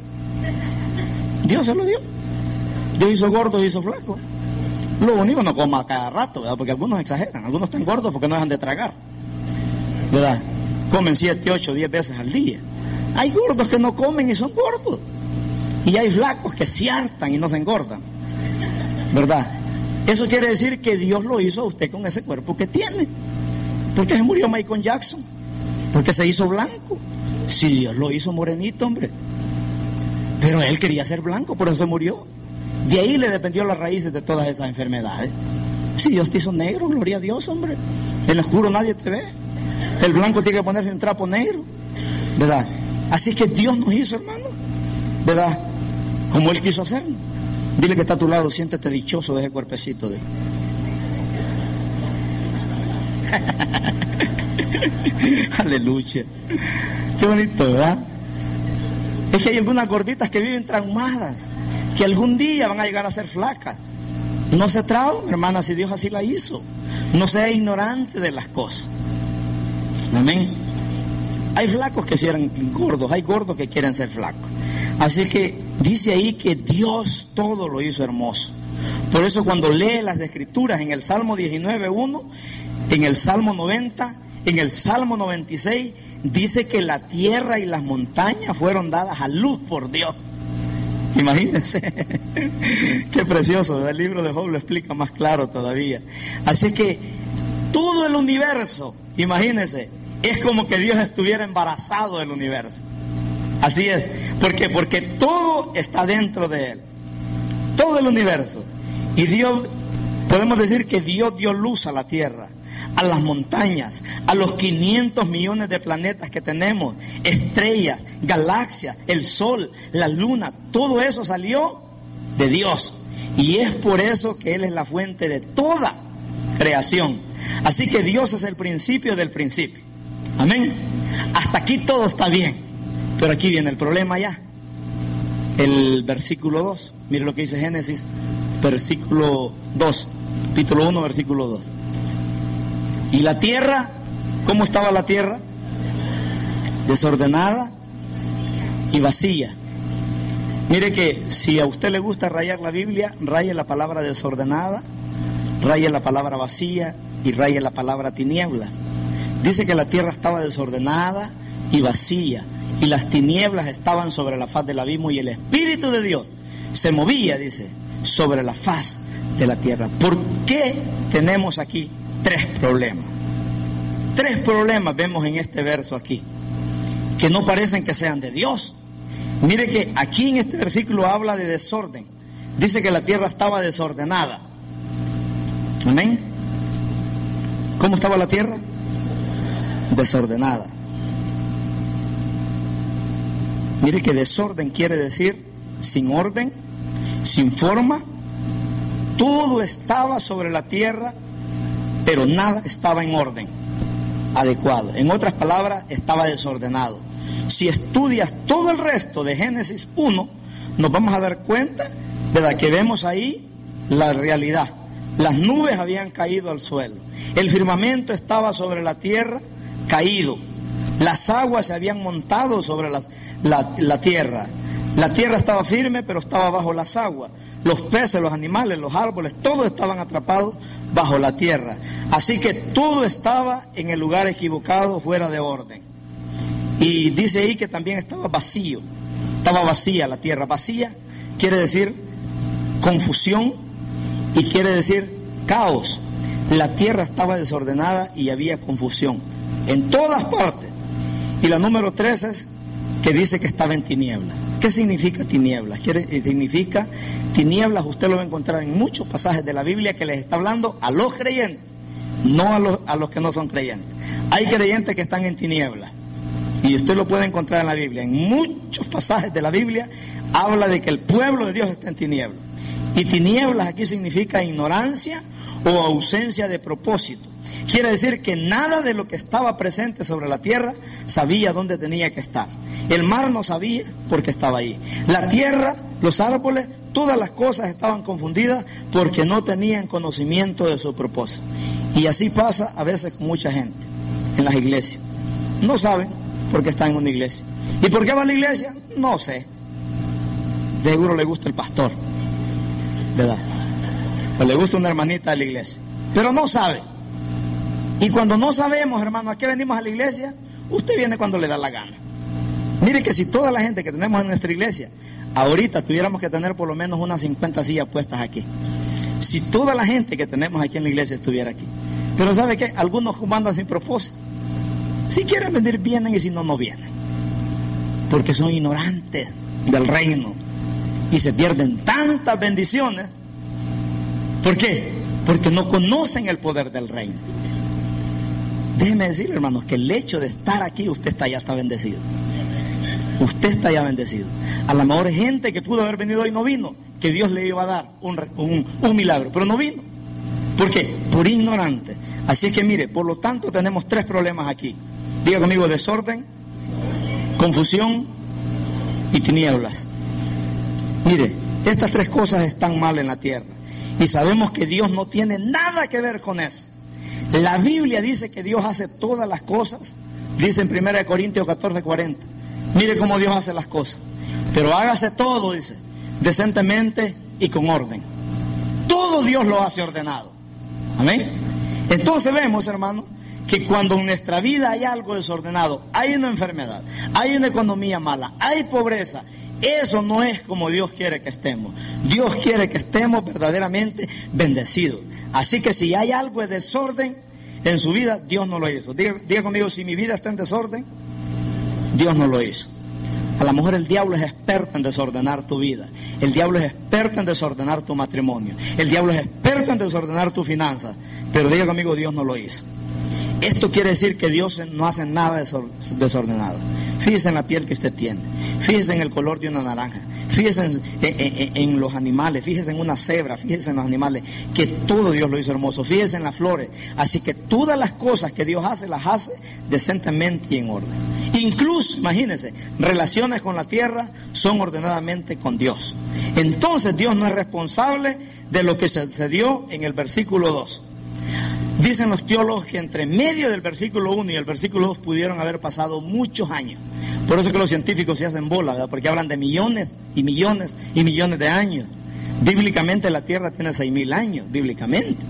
Dios se lo dio. Dios hizo gordos y hizo flacos. Lo único, no coma cada rato, ¿verdad? Porque algunos exageran. Algunos están gordos porque no dejan de tragar, ¿verdad? Comen siete, ocho, diez veces al día. Hay gordos que no comen y son gordos. Y hay flacos que se hartan y no se engordan, ¿verdad? Eso quiere decir que Dios lo hizo a usted con ese cuerpo que tiene. ¿Por qué se murió Michael Jackson? Porque se hizo blanco. Si Dios lo hizo morenito, hombre. Pero él quería ser blanco, por eso se murió. De ahí le dependió las raíces de todas esas enfermedades. Si Dios te hizo negro, gloria a Dios, hombre. En el oscuro nadie te ve. El blanco tiene que ponerse un trapo negro, ¿verdad? Así que Dios nos hizo, hermano, ¿verdad? Como Él quiso hacerlo. Dile que está a tu lado, siéntete dichoso de ese cuerpecito de... Aleluya. Qué bonito, ¿verdad? Es que hay algunas gorditas que viven traumadas, que algún día van a llegar a ser flacas. No se traume, hermana, si Dios así la hizo. No sea ignorante de las cosas. Amén. Hay flacos que quieren gordos, hay gordos que quieren ser flacos. Así que dice ahí que Dios todo lo hizo hermoso. Por eso cuando lee las escrituras en el Salmo diecinueve, uno, en el Salmo noventa, en el Salmo noventa y seis, dice que la tierra y las montañas fueron dadas a luz por Dios. Imagínense, qué precioso, el libro de Job lo explica más claro todavía. Así que todo el universo, imagínense, es como que Dios estuviera embarazado del universo. Así es. ¿Por qué? Porque todo está dentro de Él. Todo el universo. Y Dios, podemos decir que Dios dio luz a la tierra, a las montañas, a los quinientos millones de planetas que tenemos, estrellas, galaxias, el sol, la luna, todo eso salió de Dios. Y es por eso que Él es la fuente de toda creación. Así que Dios es el principio del principio. Amén. Hasta aquí todo está bien. Pero aquí viene el problema ya. El versículo dos. Mire lo que dice Génesis, versículo dos. Capítulo uno, versículo dos. Y la tierra, ¿cómo estaba la tierra? Desordenada y vacía. Mire que si a usted le gusta rayar la Biblia, raye la palabra desordenada, raye la palabra vacía y raya la palabra tinieblas. Dice que la tierra estaba desordenada y vacía, y las tinieblas estaban sobre la faz del abismo, y el Espíritu de Dios se movía, dice, sobre la faz de la tierra. ¿Por qué tenemos aquí tres problemas? Tres problemas vemos en este verso aquí, que no parecen que sean de Dios. Mire que aquí en este versículo habla de desorden. Dice que la tierra estaba desordenada. Amén. ¿Cómo estaba la tierra? Desordenada. Mire que desorden quiere decir sin orden, sin forma. Todo estaba sobre la tierra, pero nada estaba en orden adecuado. En otras palabras, estaba desordenado. Si estudias todo el resto de Génesis uno, nos vamos a dar cuenta, ¿verdad?, que vemos ahí la realidad. Las nubes habían caído al suelo, el firmamento estaba sobre la tierra caído, las aguas se habían montado sobre las, la, la tierra, la tierra estaba firme pero estaba bajo las aguas, los peces, los animales, los árboles, todos estaban atrapados bajo la tierra. Así que todo estaba en el lugar equivocado, fuera de orden. Y dice ahí que también estaba vacío, estaba vacía la tierra. Vacía quiere decir confusión y quiere decir caos. La tierra estaba desordenada y había confusión en todas partes. Y la número tres es que dice que estaba en tinieblas. ¿Qué significa tinieblas? Quiere, significa tinieblas, usted lo va a encontrar en muchos pasajes de la Biblia que les está hablando a los creyentes, no a los, a los que no son creyentes. Hay creyentes que están en tinieblas y usted lo puede encontrar en la Biblia. En muchos pasajes de la Biblia habla de que el pueblo de Dios está en tinieblas. Y tinieblas aquí significa ignorancia o ausencia de propósito. Quiere decir que nada de lo que estaba presente sobre la tierra sabía dónde tenía que estar. El mar no sabía porque estaba ahí. La tierra, los árboles, todas las cosas estaban confundidas porque no tenían conocimiento de su propósito. Y así pasa a veces con mucha gente en las iglesias. No saben por qué están en una iglesia. ¿Y por qué va a la iglesia? No sé. De seguro le gusta el pastor, ¿verdad? O le gusta una hermanita de la iglesia. Pero no sabe. Y cuando no sabemos, hermano, ¿a qué venimos a la iglesia? Usted viene cuando le da la gana. Mire que si toda la gente que tenemos en nuestra iglesia, ahorita tuviéramos que tener por lo menos unas cincuenta sillas puestas aquí. Si toda la gente que tenemos aquí en la iglesia estuviera aquí. Pero ¿sabe qué? Algunos mandan sin propósito. Si quieren venir, vienen, y si no, no vienen. Porque son ignorantes del reino. Y se pierden tantas bendiciones. ¿Por qué? Porque no conocen el poder del reino. Déjeme decirle, hermanos, que el hecho de estar aquí, usted está, ya está bendecido. Usted está ya bendecido. A lo mejor gente que pudo haber venido hoy no vino, que Dios le iba a dar un, un, un milagro, pero no vino. ¿Por qué? Por ignorante. Así que mire, por lo tanto tenemos tres problemas aquí. Diga conmigo: desorden, confusión y tinieblas. Mire, estas tres cosas están mal en la tierra. Y sabemos que Dios no tiene nada que ver con eso. La Biblia dice que Dios hace todas las cosas. Dice en primera de Corintios catorce, cuarenta. Mire cómo Dios hace las cosas. Pero hágase todo, dice, decentemente y con orden. Todo Dios lo hace ordenado. Amén. Entonces vemos, hermano, que cuando en nuestra vida hay algo desordenado, hay una enfermedad, hay una economía mala, hay pobreza, eso no es como Dios quiere que estemos. Dios quiere que estemos verdaderamente bendecidos. Así que si hay algo de desorden en su vida, Dios no lo hizo. Diga, diga conmigo: si mi vida está en desorden, Dios no lo hizo. A lo mejor el diablo es experto en desordenar tu vida. El diablo es experto en desordenar tu matrimonio. El diablo es experto en desordenar tus finanzas. Pero diga conmigo: Dios no lo hizo. Esto quiere decir que Dios no hace nada desordenado. Fíjese en la piel que usted tiene. Fíjese en el color de una naranja. Fíjese en, en, en, en los animales. Fíjese en una cebra. Fíjese en los animales. Que todo Dios lo hizo hermoso. Fíjese en las flores. Así que todas las cosas que Dios hace, las hace decentemente y en orden. Incluso, imagínense, relaciones con la tierra son ordenadamente con Dios. Entonces Dios no es responsable de lo que sucedió en el versículo dos. Dicen los teólogos que entre medio del versículo uno y el versículo dos pudieron haber pasado muchos años. Por eso que los científicos se hacen bola, ¿verdad? Porque hablan de millones y millones y millones de años. Bíblicamente la tierra tiene seis mil años, bíblicamente.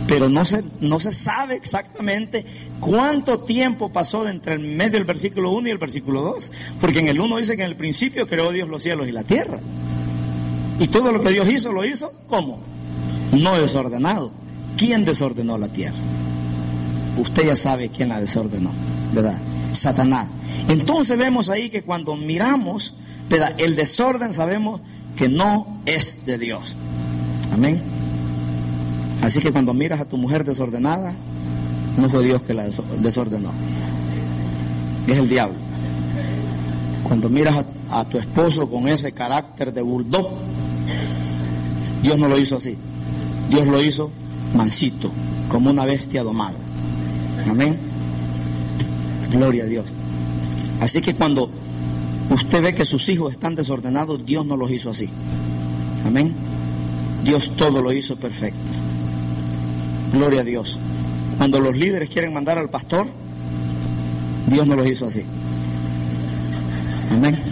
pero no se, no se sabe exactamente cuánto tiempo pasó entre el medio del versículo uno y el versículo dos, porque en el uno dice que en el principio creó Dios los cielos y la tierra, y todo lo que Dios hizo, lo hizo, ¿cómo? No desordenado. ¿Quién desordenó la tierra? Usted ya sabe quién la desordenó, ¿verdad? Satanás. Entonces vemos ahí que cuando miramos, ¿verdad?, el desorden, sabemos que no es de Dios. Amén. Así que cuando miras a tu mujer desordenada, no fue Dios que la desordenó, es el diablo. Cuando miras a, a tu esposo con ese carácter de bulldog, Dios no lo hizo así. Dios lo hizo mansito, como una bestia domada. Amén. Gloria a Dios. Así que cuando usted ve que sus hijos están desordenados, Dios no los hizo así. Amén. Dios todo lo hizo perfecto. Gloria a Dios. Cuando los líderes quieren mandar al pastor, Dios no los hizo así. Amén.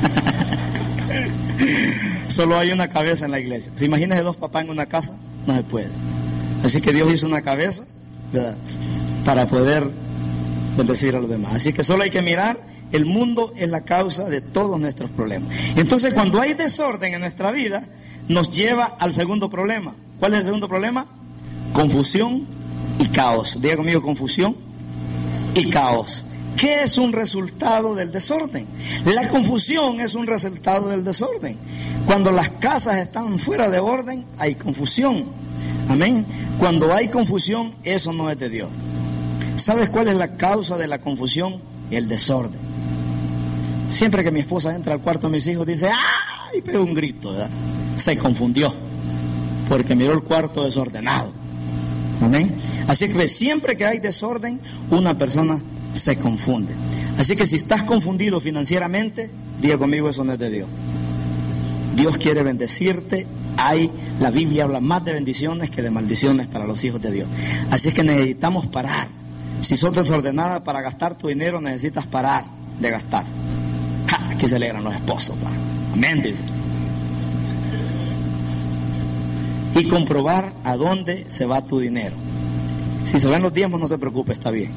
Solo hay una cabeza en la iglesia. ¿Se imagina de dos papás en una casa? No se puede. Así que Dios hizo una cabeza, ¿verdad?, para poder bendecir a los demás. Así que solo hay que mirar, el mundo es la causa de todos nuestros problemas. Entonces, cuando hay desorden en nuestra vida, nos lleva al segundo problema. ¿Cuál es el segundo problema? Confusión y caos. Diga conmigo, confusión y caos. ¿Qué es un resultado del desorden? La confusión es un resultado del desorden. Cuando las casas están fuera de orden, hay confusión. Amén. Cuando hay confusión, eso no es de Dios. ¿Sabes cuál es la causa de la confusión? El desorden. Siempre que mi esposa entra al cuarto de mis hijos, dice ¡ay! Y pega un grito, ¿verdad? Se confundió, porque miró el cuarto desordenado. Amén. Así que siempre que hay desorden, una persona se confunde. Así que si estás confundido financieramente, diga conmigo, eso no es de Dios. Dios quiere bendecirte. Hay, la Biblia habla más de bendiciones que de maldiciones para los hijos de Dios. Así que necesitamos parar. Si sos desordenada para gastar tu dinero, necesitas parar de gastar. ¡Ja! Aquí se alegran los esposos, ¿va? Amén, dice. Y comprobar a dónde se va tu dinero. Si se ven los diezmos, no te preocupes, está bien.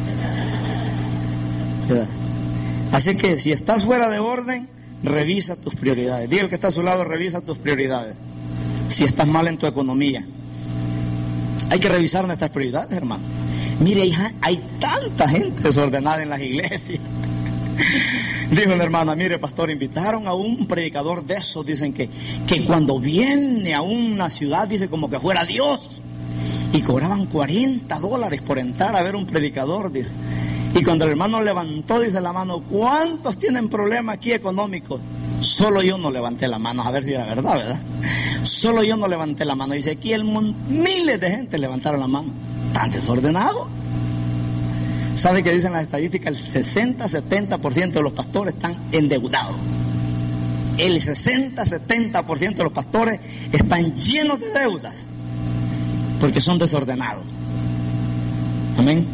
¿Verdad? Así que si estás fuera de orden, revisa tus prioridades. Diga al que está a su lado, revisa tus prioridades. Si estás mal en tu economía, hay que revisar nuestras prioridades, hermano. Mire, hija, hay tanta gente desordenada en las iglesias. Dijo una hermana, mire, pastor, invitaron a un predicador de esos, dicen que, que cuando viene a una ciudad, dice como que fuera Dios, y cobraban cuarenta dólares por entrar a ver un predicador, dice. Y cuando el hermano levantó, dice la mano, ¿cuántos tienen problemas aquí económicos? Solo yo no levanté la mano, a ver si era verdad, ¿verdad? Solo yo no levanté la mano. Dice, aquí el mon... miles de gente levantaron la mano. Tan desordenado. ¿Sabe qué dicen las estadísticas? El sesenta a setenta por ciento de los pastores están endeudados. El sesenta a setenta por ciento de los pastores están llenos de deudas porque son desordenados. Amén.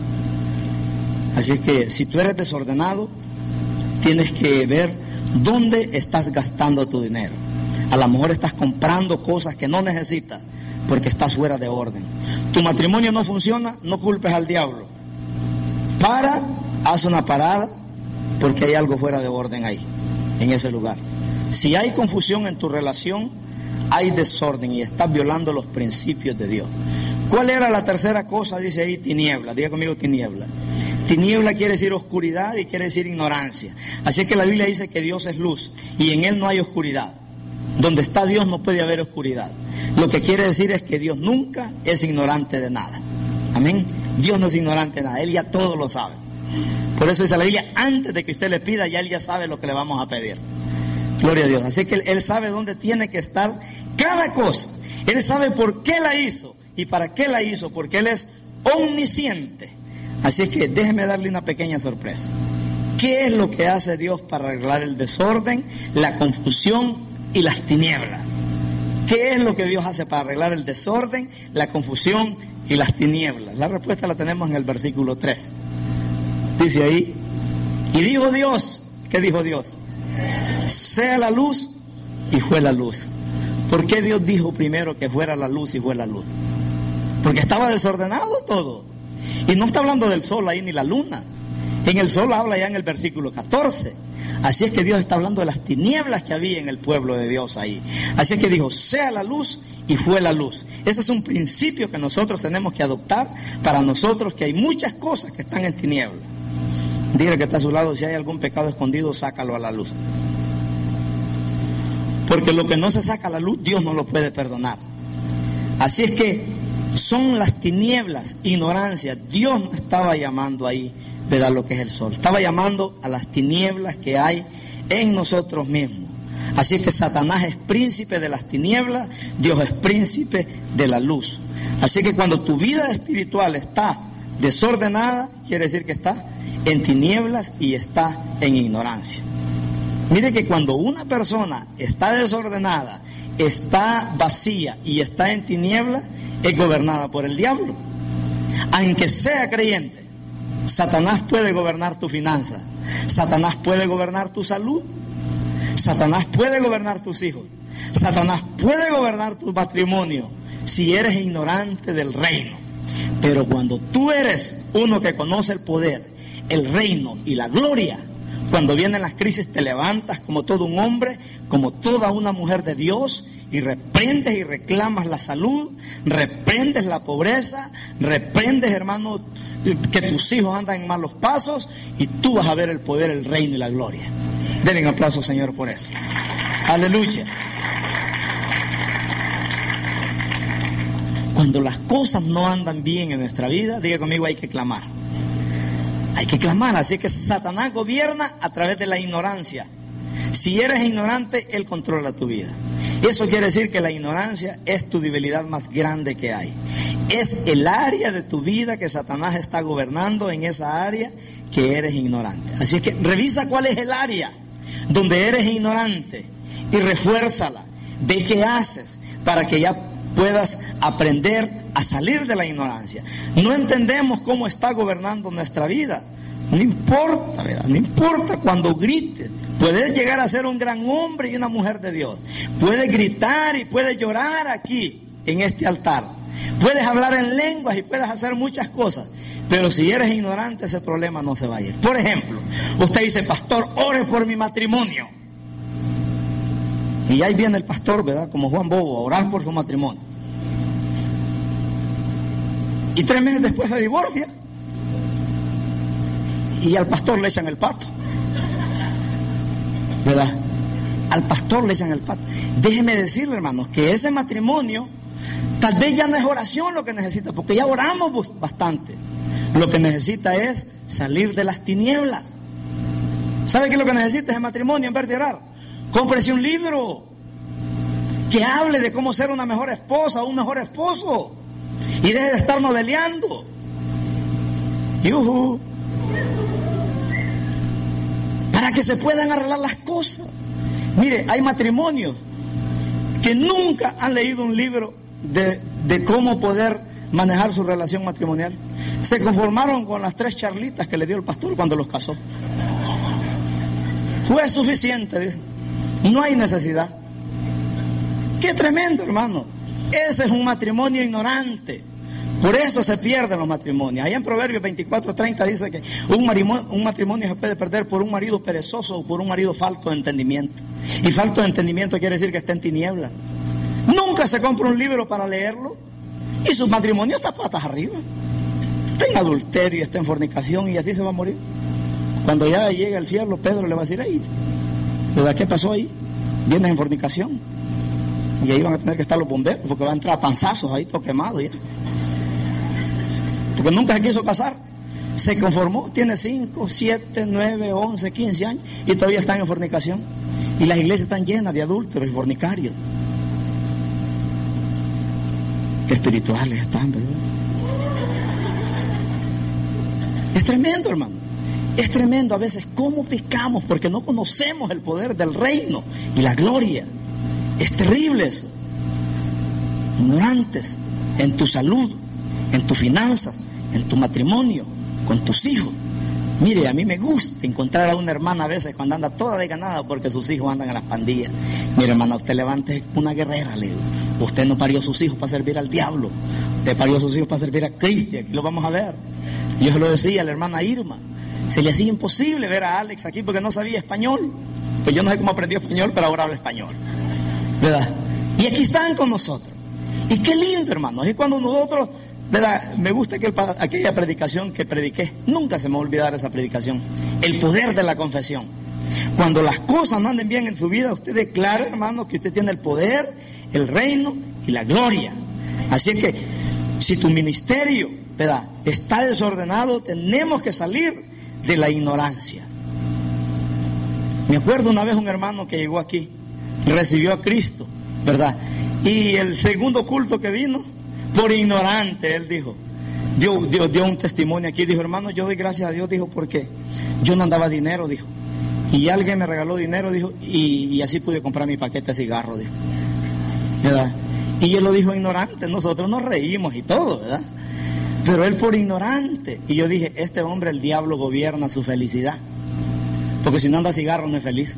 Así es que si tú eres desordenado, tienes que ver dónde estás gastando tu dinero. A lo mejor estás comprando cosas que no necesitas porque estás fuera de orden. Tu matrimonio no funciona, no culpes al diablo. Para, haz una parada, porque hay algo fuera de orden ahí, en ese lugar. Si hay confusión en tu relación, hay desorden y estás violando los principios de Dios. ¿Cuál era la tercera cosa? Dice ahí, tiniebla. Diga conmigo, tiniebla. Tiniebla quiere decir oscuridad y quiere decir ignorancia. Así que la Biblia dice que Dios es luz y en Él no hay oscuridad. Donde está Dios no puede haber oscuridad. Lo que quiere decir es que Dios nunca es ignorante de nada. Amén. Dios no es ignorante de nada, Él ya todo lo sabe. Por eso dice la Biblia, antes de que usted le pida, ya Él ya sabe lo que le vamos a pedir. Gloria a Dios. Así que Él, Él sabe dónde tiene que estar cada cosa. Él sabe por qué la hizo y para qué la hizo, porque Él es omnisciente. Así es que déjeme darle una pequeña sorpresa. ¿Qué es lo que hace Dios para arreglar el desorden, la confusión y las tinieblas? ¿Qué es lo que Dios hace para arreglar el desorden, la confusión y las tinieblas? La respuesta la tenemos en el versículo tres. Dice ahí, y dijo Dios, ¿qué dijo Dios? Sea la luz, y fue la luz. ¿Por qué Dios dijo primero que fuera la luz y fue la luz? porque estaba desordenado todo. Y no está hablando del sol ahí ni la luna. En el sol habla ya en el versículo catorce. Así es que Dios está hablando de las tinieblas que había en el pueblo de Dios ahí. Así es que dijo, sea la luz, y fue la luz. Ese es un principio que nosotros tenemos que adoptar para nosotros, que hay muchas cosas que están en tinieblas. Dígale que está a su lado, si hay algún pecado escondido, sácalo a la luz. Porque lo que no se saca a la luz, Dios no lo puede perdonar. Así es que son las tinieblas, ignorancia. Dios no estaba llamando ahí, ¿verdad?, lo que es el sol. Estaba llamando a las tinieblas que hay en nosotros mismos. Así es que Satanás es príncipe de las tinieblas, Dios es príncipe de la luz. Así que cuando tu vida espiritual está desordenada, quiere decir que está en tinieblas y está en ignorancia. Mire que cuando una persona está desordenada, está vacía y está en tinieblas, es gobernada por el diablo. Aunque sea creyente, Satanás puede gobernar tu finanza, Satanás puede gobernar tu salud, Satanás puede gobernar tus hijos, Satanás puede gobernar tu matrimonio si eres ignorante del reino. Pero cuando tú eres uno que conoce el poder, el reino y la gloria, cuando vienen las crisis te levantas como todo un hombre, como toda una mujer de Dios, y reprendes y reclamas la salud, reprendes la pobreza, reprendes, hermano, que tus hijos andan en malos pasos, y tú vas a ver el poder, el reino y la gloria. Denle un aplauso, Señor, por eso. Aleluya. Cuando las cosas no andan bien en nuestra vida, diga conmigo, hay que clamar. Hay que clamar. Así que Satanás gobierna a través de la ignorancia. Si eres ignorante, él controla tu vida. Eso quiere decir que la ignorancia es tu debilidad más grande que hay. Es el área de tu vida que Satanás está gobernando, en esa área que eres ignorante. Así que revisa cuál es el área donde eres ignorante y refuérzala. Ve qué haces para que ya puedas aprender a salir de la ignorancia. No entendemos cómo está gobernando nuestra vida. No importa, ¿verdad? No importa cuando grites. Puedes llegar a ser un gran hombre y una mujer de Dios. Puedes gritar y puedes llorar aquí, en este altar. Puedes hablar en lenguas y puedes hacer muchas cosas. Pero si eres ignorante, ese problema no se va a ir. Por ejemplo, usted dice, pastor, ore por mi matrimonio. Y ahí viene el pastor, ¿verdad?, como Juan Bobo, a orar por su matrimonio. Y tres meses después se divorcia. Y al pastor le echan el pato, ¿verdad? Al pastor le echan el pato. Déjeme decirle, hermanos, que ese matrimonio tal vez ya no es oración lo que necesita, porque ya oramos bastante. Lo que necesita es salir de las tinieblas. ¿Sabe qué es lo que necesita ese matrimonio en vez de orar? Cómprese un libro que hable de cómo ser una mejor esposa o un mejor esposo, y deje de estar noveleando. ¡Yujú! Para que se puedan arreglar las cosas. Mire, hay matrimonios que nunca han leído un libro de, de cómo poder manejar su relación matrimonial. Se conformaron con las tres charlitas que le dio el pastor cuando los casó. Fue suficiente, dice. No hay necesidad. Qué tremendo, hermano. Ese es un matrimonio ignorante. Por eso se pierden los matrimonios. Allá en Proverbios veinticuatro treinta dice que un matrimonio, un matrimonio se puede perder por un marido perezoso o por un marido falto de entendimiento. Y falto de entendimiento quiere decir que está en tinieblas. Nunca se compra un libro para leerlo y su matrimonio está patas arriba. Está en adulterio, está en fornicación, y así se va a morir. Cuando ya llega el cielo, Pedro le va a decir, ahí, ¿verdad? ¿Qué pasó ahí? Vienes en fornicación. Y ahí van a tener que estar los bomberos, porque va a entrar a panzazos ahí, todo quemado ya. Porque nunca se quiso casar, se conformó, tiene cinco, siete, nueve, once, quince años y todavía están en fornicación. Y las iglesias están llenas de adúlteros y fornicarios. Qué espirituales están, ¿verdad? Es tremendo, hermano. Es tremendo a veces cómo pecamos porque no conocemos el poder del reino y la gloria. Es terrible eso. Ignorantes en tu salud, en tus finanzas, en tu matrimonio, con tus hijos. Mire, a mí me gusta encontrar a una hermana a veces cuando anda toda desganada porque sus hijos andan en las pandillas. Mire, hermana, usted levante una guerrera, le digo. Usted no parió a sus hijos para servir al diablo. Usted parió a sus hijos para servir a Cristo. Aquí lo vamos a ver. Yo se lo decía a la hermana Irma. Se le hacía imposible ver a Alex aquí porque no sabía español. Pues yo no sé cómo aprendió español, pero ahora habla español, ¿verdad? Y aquí están con nosotros. Y qué lindo, hermanos. Es cuando nosotros, ¿verdad? Me gusta aquel, aquella predicación que prediqué. Nunca se me va a olvidar esa predicación. El poder de la confesión. Cuando las cosas no anden bien en su vida, usted declara, hermanos, que usted tiene el poder, el reino y la gloria. Así es que, si tu ministerio, ¿verdad?, está desordenado, tenemos que salir de la ignorancia. Me acuerdo una vez un hermano que llegó aquí, recibió a Cristo, ¿verdad? Y el segundo culto que vino, por ignorante, él dijo, dio, dio, dio un testimonio aquí, dijo, hermano, yo doy gracias a Dios, dijo, porque yo no andaba dinero, dijo, y alguien me regaló dinero, dijo, y, y así pude comprar mi paquete de cigarros, dijo, ¿verdad? Y él lo dijo ignorante, nosotros nos reímos y todo, ¿verdad? Pero él por ignorante. Y yo dije, este hombre, el diablo gobierna su felicidad. Porque si no anda cigarro no es feliz.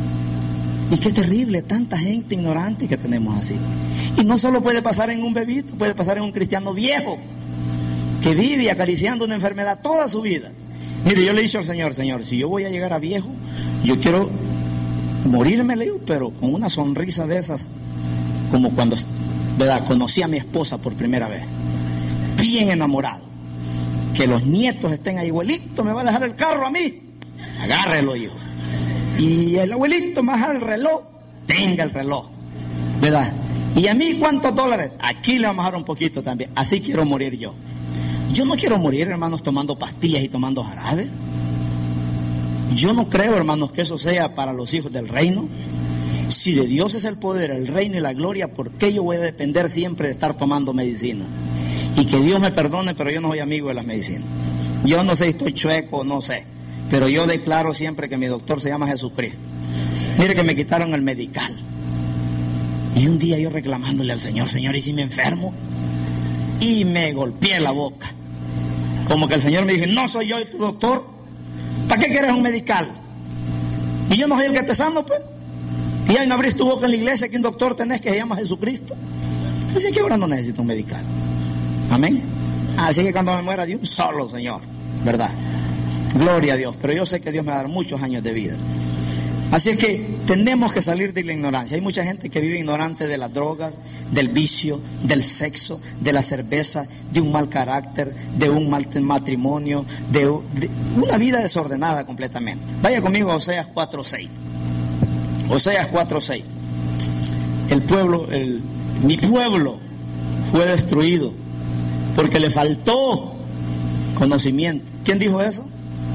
Y qué terrible, tanta gente ignorante que tenemos así. Y no solo puede pasar en un bebito, puede pasar en un cristiano viejo, que vive acariciando una enfermedad toda su vida. Mire, yo le he dicho al Señor, Señor, si yo voy a llegar a viejo, yo quiero morirme, le digo, pero con una sonrisa de esas, como cuando, ¿verdad?, conocí a mi esposa por primera vez. Bien enamorado, que los nietos estén ahí, abuelito, me va a dejar el carro a mí, agárrelo, hijo, y el abuelito me va a dejar el reloj, tenga el reloj, ¿verdad? Y a mí, ¿cuántos dólares? Aquí le vamos a dejar un poquito también. Así quiero morir yo. Yo no quiero morir, hermanos, tomando pastillas y tomando jarabe. Yo no creo, hermanos, que eso sea para los hijos del reino. Si de Dios es el poder, el reino y la gloria, ¿por qué yo voy a depender siempre de estar tomando medicina? Y que Dios me perdone, pero yo no soy amigo de las medicinas. Yo no sé si estoy chueco, no sé, pero yo declaro siempre que mi doctor se llama Jesucristo. Mire que me quitaron el medical. Y un día yo reclamándole al Señor, Señor, ¿y si me enfermo? Y me golpeé la boca. Como que el Señor me dijo, no soy yo tu doctor, ¿para qué quieres un medical? Y yo no soy el que te sano, pues. Y ahí no abrís tu boca en la iglesia que un doctor tenés que se llama Jesucristo. Así que ahora no necesito un medical. Amén. Así que cuando me muera de un solo, Señor, ¿verdad? Gloria a Dios. Pero yo sé que Dios me va a dar muchos años de vida. Así es que tenemos que salir de la ignorancia. Hay mucha gente que vive ignorante de las drogas, del vicio, del sexo, de la cerveza, de un mal carácter, de un mal matrimonio, de, de una vida desordenada completamente. Vaya conmigo a Oseas cuatro seis. Oseas cuatro seis. El pueblo, el, mi pueblo fue destruido porque le faltó conocimiento. ¿Quién dijo eso?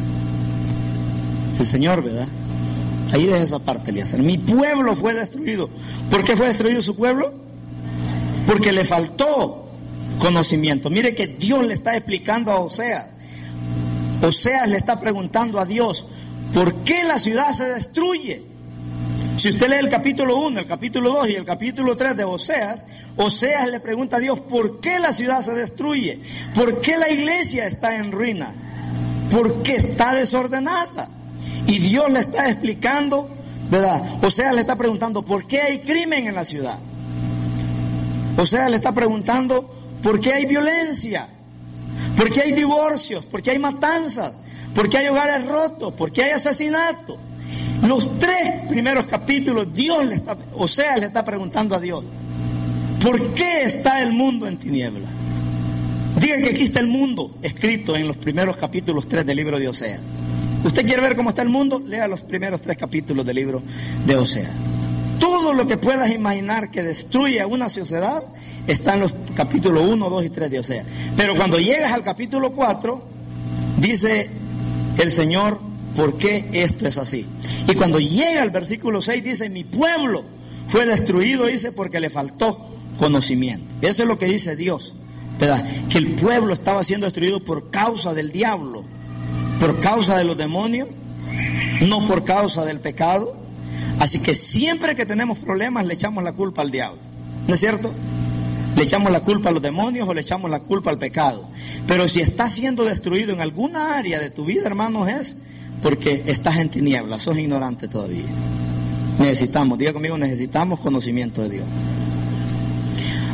El Señor, ¿verdad? Ahí deja esa parte, Eliezer. Mi pueblo fue destruido. ¿Por qué fue destruido su pueblo? Porque le faltó conocimiento. Mire que Dios le está explicando a Oseas. Oseas le está preguntando a Dios, ¿por qué la ciudad se destruye? Si usted lee el capítulo uno, el capítulo dos y el capítulo tres de Oseas, Oseas le pregunta a Dios, ¿por qué la ciudad se destruye? ¿Por qué la iglesia está en ruina? ¿Por qué está desordenada? Y Dios le está explicando, ¿verdad? Oseas le está preguntando, ¿por qué hay crimen en la ciudad? Oseas le está preguntando, ¿por qué hay violencia? ¿Por qué hay divorcios? ¿Por qué hay matanzas? ¿Por qué hay hogares rotos? ¿Por qué hay asesinatos? Los tres primeros capítulos, Dios le está, Oseas le está preguntando a Dios, ¿por qué está el mundo en tinieblas? Digan que aquí está el mundo escrito en los primeros capítulos tres del libro de Oseas. ¿Usted quiere ver cómo está el mundo? Lea los primeros tres capítulos del libro de Oseas. Todo lo que puedas imaginar que destruye a una sociedad está en los capítulos uno, dos y tres de Oseas. Pero cuando llegas al capítulo cuatro, dice el Señor, ¿por qué esto es así? Y cuando llega al versículo seis, dice, mi pueblo fue destruido, dice, porque le faltó conocimiento. Eso es lo que dice Dios, ¿verdad? Que el pueblo estaba siendo destruido por causa del diablo, por causa de los demonios, no por causa del pecado. Así que siempre que tenemos problemas le echamos la culpa al diablo, ¿no es cierto? Le echamos la culpa a los demonios o le echamos la culpa al pecado. Pero si estás siendo destruido en alguna área de tu vida, hermanos, es porque estás en tinieblas, sos ignorante todavía. Necesitamos, diga conmigo, necesitamos conocimiento de Dios.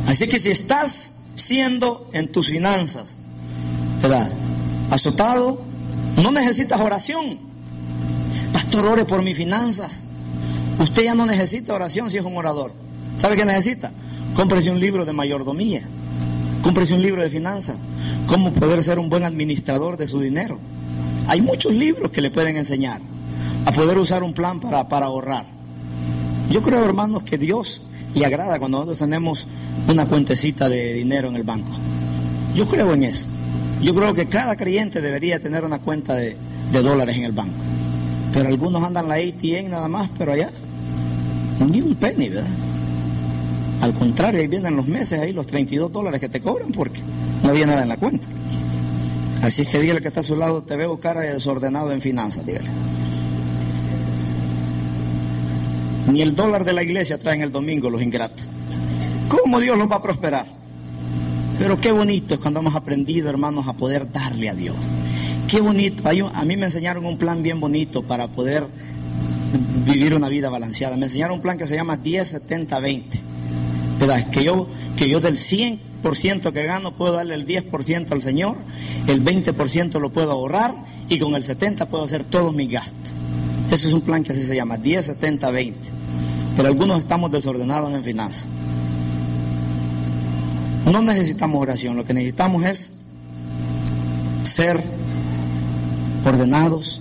Así que si estás siendo en tus finanzas, ¿verdad?, azotado, no necesitas oración. Pastor, ore por mis finanzas. Usted ya no necesita oración si es un orador. ¿Sabe qué necesita? Cómprese un libro de mayordomía. Cómprese un libro de finanzas. Cómo poder ser un buen administrador de su dinero. Hay muchos libros que le pueden enseñar a poder usar un plan para, para ahorrar. Yo creo, hermanos, que Dios le agrada cuando nosotros tenemos una cuentecita de dinero en el banco. Yo creo en eso. Yo creo que cada creyente debería tener una cuenta de, de dólares en el banco. Pero algunos andan la A T M nada más, pero allá ni un penny, ¿verdad? Al contrario, ahí vienen los meses, ahí los treinta y dos dólares que te cobran porque no había nada en la cuenta. Así es que dígale que está a su lado, te veo cara de desordenado en finanzas, dígale. Ni el dólar de la iglesia traen el domingo los ingratos. ¿Cómo Dios los va a prosperar? Pero qué bonito es cuando hemos aprendido, hermanos, a poder darle a Dios. Qué bonito. Hay un, a mí me enseñaron un plan bien bonito para poder vivir una vida balanceada. Me enseñaron un plan que se llama diez, setenta, veinte. ¿Verdad? Que yo, que yo del cien por ciento que gano puedo darle el diez por ciento al Señor, el veinte por ciento lo puedo ahorrar y con el setenta por ciento puedo hacer todos mis gastos. Ese es un plan que así se llama, diez, setenta, veinte. Pero algunos estamos desordenados en finanzas. No necesitamos oración, lo que necesitamos es ser ordenados,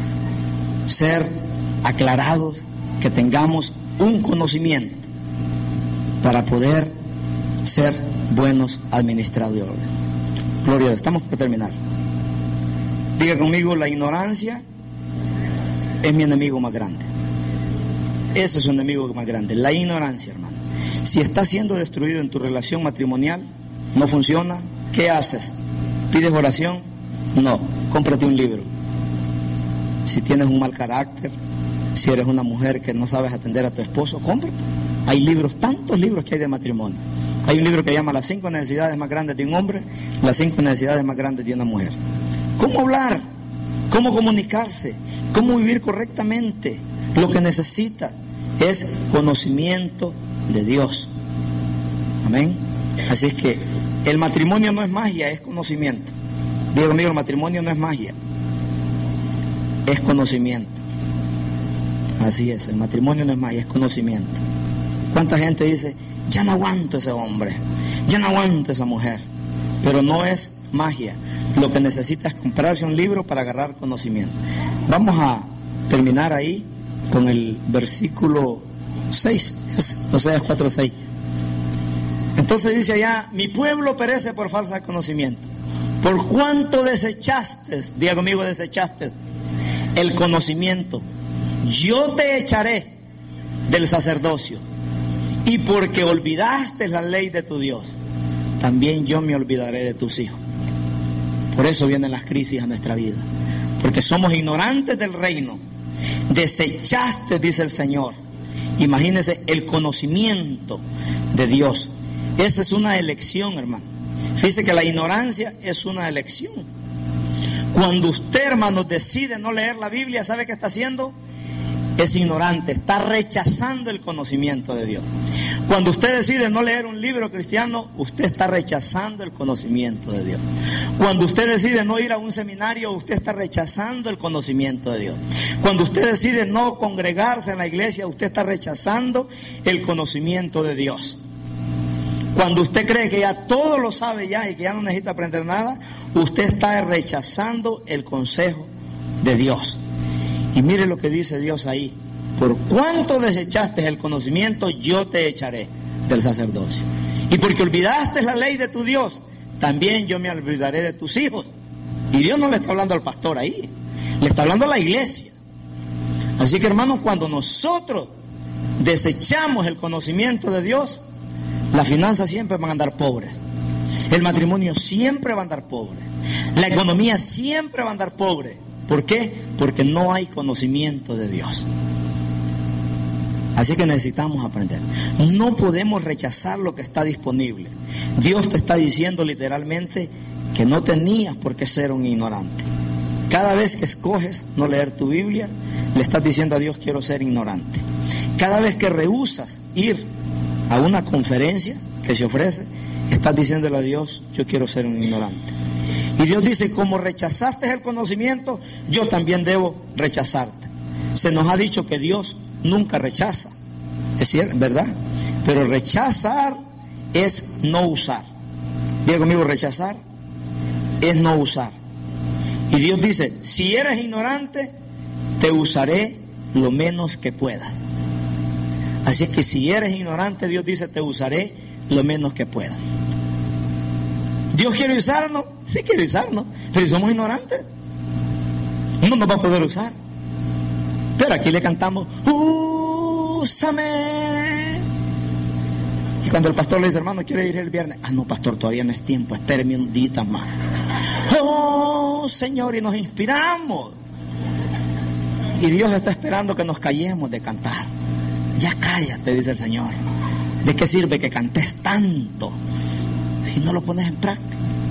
ser aclarados, que tengamos un conocimiento para poder ser buenos administradores. Gloria a Dios. Estamos por terminar. Diga conmigo, la ignorancia es mi enemigo más grande. Ese es su enemigo más grande, la ignorancia, hermano. Si está siendo destruido en tu relación matrimonial, no funciona, ¿qué haces? ¿Pides oración? No, cómprate un libro. Si tienes un mal carácter, si eres una mujer que no sabes atender a tu esposo, cómprate. Hay libros, tantos libros que hay de matrimonio. Hay un libro que llama Las cinco necesidades más grandes de un hombre, las cinco necesidades más grandes de una mujer. ¿Cómo hablar? ¿Cómo comunicarse? ¿Cómo vivir correctamente? Lo que necesita es conocimiento de Dios. Amén. Así es que el matrimonio no es magia, es conocimiento. Digo conmigo, el matrimonio no es magia, es conocimiento. Así es, el matrimonio no es magia, es conocimiento. ¿Cuánta gente dice, ya no aguanto ese hombre, ya no aguanto esa mujer? Pero no es magia. Lo que necesita es comprarse un libro para agarrar conocimiento. Vamos a terminar ahí con el versículo seis, Oseas cuatro seis. Entonces dice allá, mi pueblo perece por falta de conocimiento. Por cuanto desechaste, diga conmigo, desechaste el conocimiento, yo te echaré del sacerdocio. Y porque olvidaste la ley de tu Dios, también yo me olvidaré de tus hijos. Por eso vienen las crisis a nuestra vida, porque somos ignorantes del reino. Desechaste, dice el Señor. Imagínese el conocimiento de Dios. Esa es una elección, hermano. Fíjese que la ignorancia es una elección. Cuando usted, hermano, decide no leer la Biblia, ¿sabe qué está haciendo? Es ignorante, está rechazando el conocimiento de Dios. Cuando usted decide no leer un libro cristiano, usted está rechazando el conocimiento de Dios. Cuando usted decide no ir a un seminario, usted está rechazando el conocimiento de Dios. Cuando usted decide no congregarse en la iglesia, usted está rechazando el conocimiento de Dios. Cuando usted cree que ya todo lo sabe ya y que ya no necesita aprender nada, usted está rechazando el consejo de Dios. Y mire lo que dice Dios ahí. Por cuanto desechaste el conocimiento, yo te echaré del sacerdocio. Y porque olvidaste la ley de tu Dios, también yo me olvidaré de tus hijos. Y Dios no le está hablando al pastor ahí, le está hablando a la iglesia. Así que, hermanos, cuando nosotros desechamos el conocimiento de Dios, las finanzas siempre van a andar pobres, el matrimonio siempre va a andar pobre, la economía siempre va a andar pobre. ¿Por qué? Porque no hay conocimiento de Dios. Así que necesitamos aprender. No podemos rechazar lo que está disponible. Dios te está diciendo literalmente que no tenías por qué ser un ignorante. Cada vez que escoges no leer tu Biblia, le estás diciendo a Dios, quiero ser ignorante. Cada vez que rehusas ir a una conferencia que se ofrece, estás diciéndole a Dios, yo quiero ser un ignorante. Y Dios dice, como rechazaste el conocimiento, yo también debo rechazarte. Se nos ha dicho que Dios nunca rechaza, es cierto, ¿verdad? Pero rechazar es no usar. Diga conmigo, rechazar es no usar. Y Dios dice, si eres ignorante, te usaré lo menos que puedas. Así es que si eres ignorante, Dios dice, te usaré lo menos que puedas. ¿Dios quiere usarnos? Sí quiere usarnos, pero si somos ignorantes, no nos va a poder usar. Pero aquí le cantamos, úsame. Y cuando el pastor le dice, hermano, ¿quiere ir el viernes? Ah, no, pastor, todavía no es tiempo, espéreme un día más. Oh, Señor, y nos inspiramos. Y Dios está esperando que nos callemos de cantar. Ya cállate, dice el Señor. ¿De qué sirve que cantes tanto si no lo pones en práctica?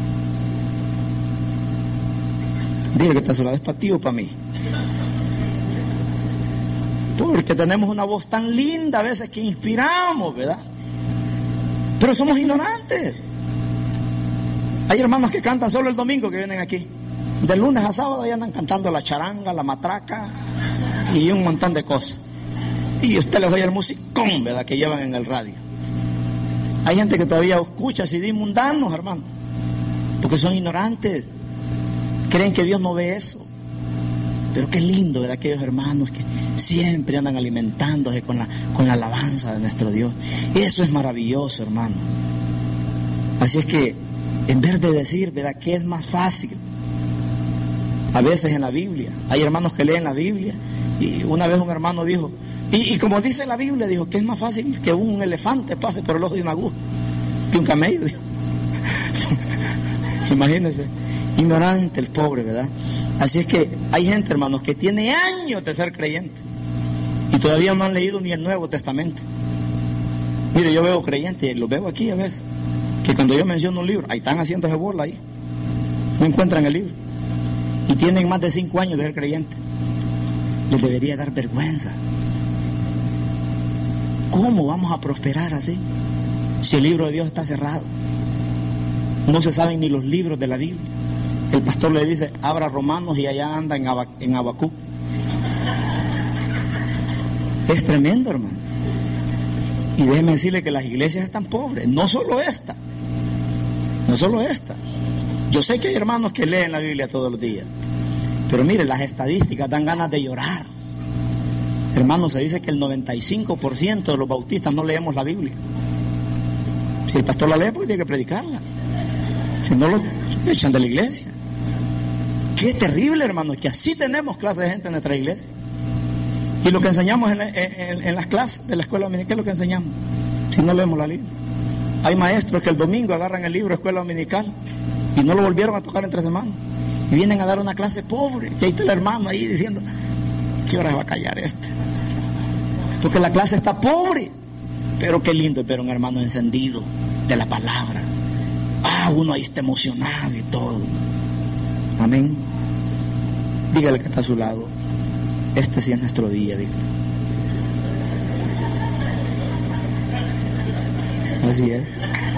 Dile que está a su lado, es para ti o para mí. Porque tenemos una voz tan linda a veces que inspiramos, ¿verdad? Pero somos ignorantes. Hay hermanos que cantan solo el domingo, que vienen aquí. De lunes a sábado ya andan cantando la charanga, la matraca y un montón de cosas. Y usted les oye el musicón, ¿verdad?, que llevan en el radio. Hay gente que todavía escucha C D mundanos, hermano, porque son ignorantes. Creen que Dios no ve eso. Pero qué lindo, ¿verdad?, aquellos hermanos que siempre andan alimentándose con la, con la alabanza de nuestro Dios. Eso es maravilloso, hermano. Así es que, en vez de decir, ¿verdad?, que es más fácil, a veces en la Biblia, hay hermanos que leen la Biblia, y una vez un hermano dijo, y, y como dice la Biblia, dijo que es más fácil que un elefante pase por el ojo de una aguja que un camello, dijo. Imagínense, ignorante el pobre, ¿verdad? Así es que hay gente, hermanos, que tiene años de ser creyente y todavía no han leído ni el Nuevo Testamento. Mire, yo veo creyentes, los veo aquí a veces, que cuando yo menciono un libro, ahí están haciéndose bola ahí, no encuentran el libro, y tienen más de cinco años de ser creyentes. Les debería dar vergüenza. ¿Cómo vamos a prosperar así si el libro de Dios está cerrado? No se saben ni los libros de la Biblia. El pastor le dice, abra Romanos, y allá anda en, Aba, en Habacuc. Es tremendo, hermano. Y déjeme decirle que las iglesias están pobres. No solo esta. No solo esta. Yo sé que hay hermanos que leen la Biblia todos los días. Pero mire, las estadísticas dan ganas de llorar. Hermano, se dice que el noventa y cinco por ciento de los bautistas no leemos la Biblia. Si el pastor la lee, pues tiene que predicarla. Si no, lo echan de la iglesia. Qué terrible, hermano, que así tenemos clases de gente en nuestra iglesia. Y lo que enseñamos en, la, en, en las clases de la escuela dominical, ¿qué es lo que enseñamos? Si no leemos la Biblia. Hay maestros que el domingo agarran el libro de escuela dominical y no lo volvieron a tocar entre semanas. Y vienen a dar una clase pobre. Y ahí está el hermano ahí diciendo, ¿qué hora va a callar este? Porque la clase está pobre. Pero qué lindo es ver un hermano encendido de la palabra. Ah, uno ahí está emocionado y todo. Amén. Dígale que está a su lado, este sí es nuestro día, dígale. Así es.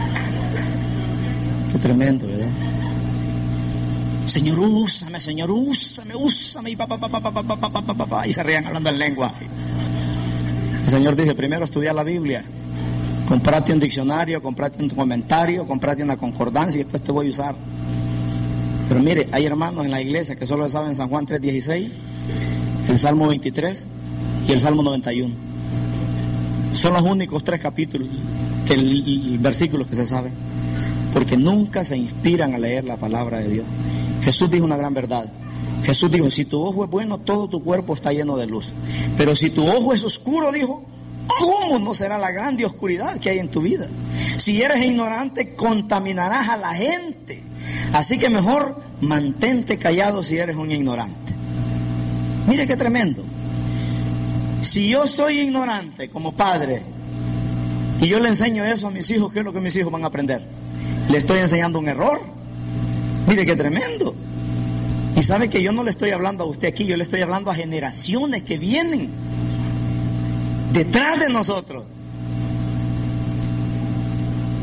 Qué tremendo, ¿verdad? Señor, úsame, Señor, úsame, úsame, y pa, pa, pa, pa, pa, pa, pa, pa, pa, pa, y se rían hablando en lengua. El Señor dice, primero estudia la Biblia, comprate un diccionario, comprate un comentario, comprate una concordancia y después te voy a usar. Pero mire, hay hermanos en la iglesia que solo saben San Juan tres dieciséis, el Salmo veintitrés y el Salmo noventa y uno. Son los únicos tres capítulos, que el, el versículos que se saben, porque nunca se inspiran a leer la palabra de Dios. Jesús dijo una gran verdad. Jesús dijo, si tu ojo es bueno, todo tu cuerpo está lleno de luz. Pero si tu ojo es oscuro, dijo, ¿cómo no será la grande oscuridad que hay en tu vida? Si eres ignorante, contaminarás a la gente. Así que mejor mantente callado si eres un ignorante. Mire qué tremendo. Si yo soy ignorante como padre y yo le enseño eso a mis hijos, ¿qué es lo que mis hijos van a aprender? Le estoy enseñando un error. Mire qué tremendo. Y sabe que yo no le estoy hablando a usted aquí, yo le estoy hablando a generaciones que vienen detrás de nosotros.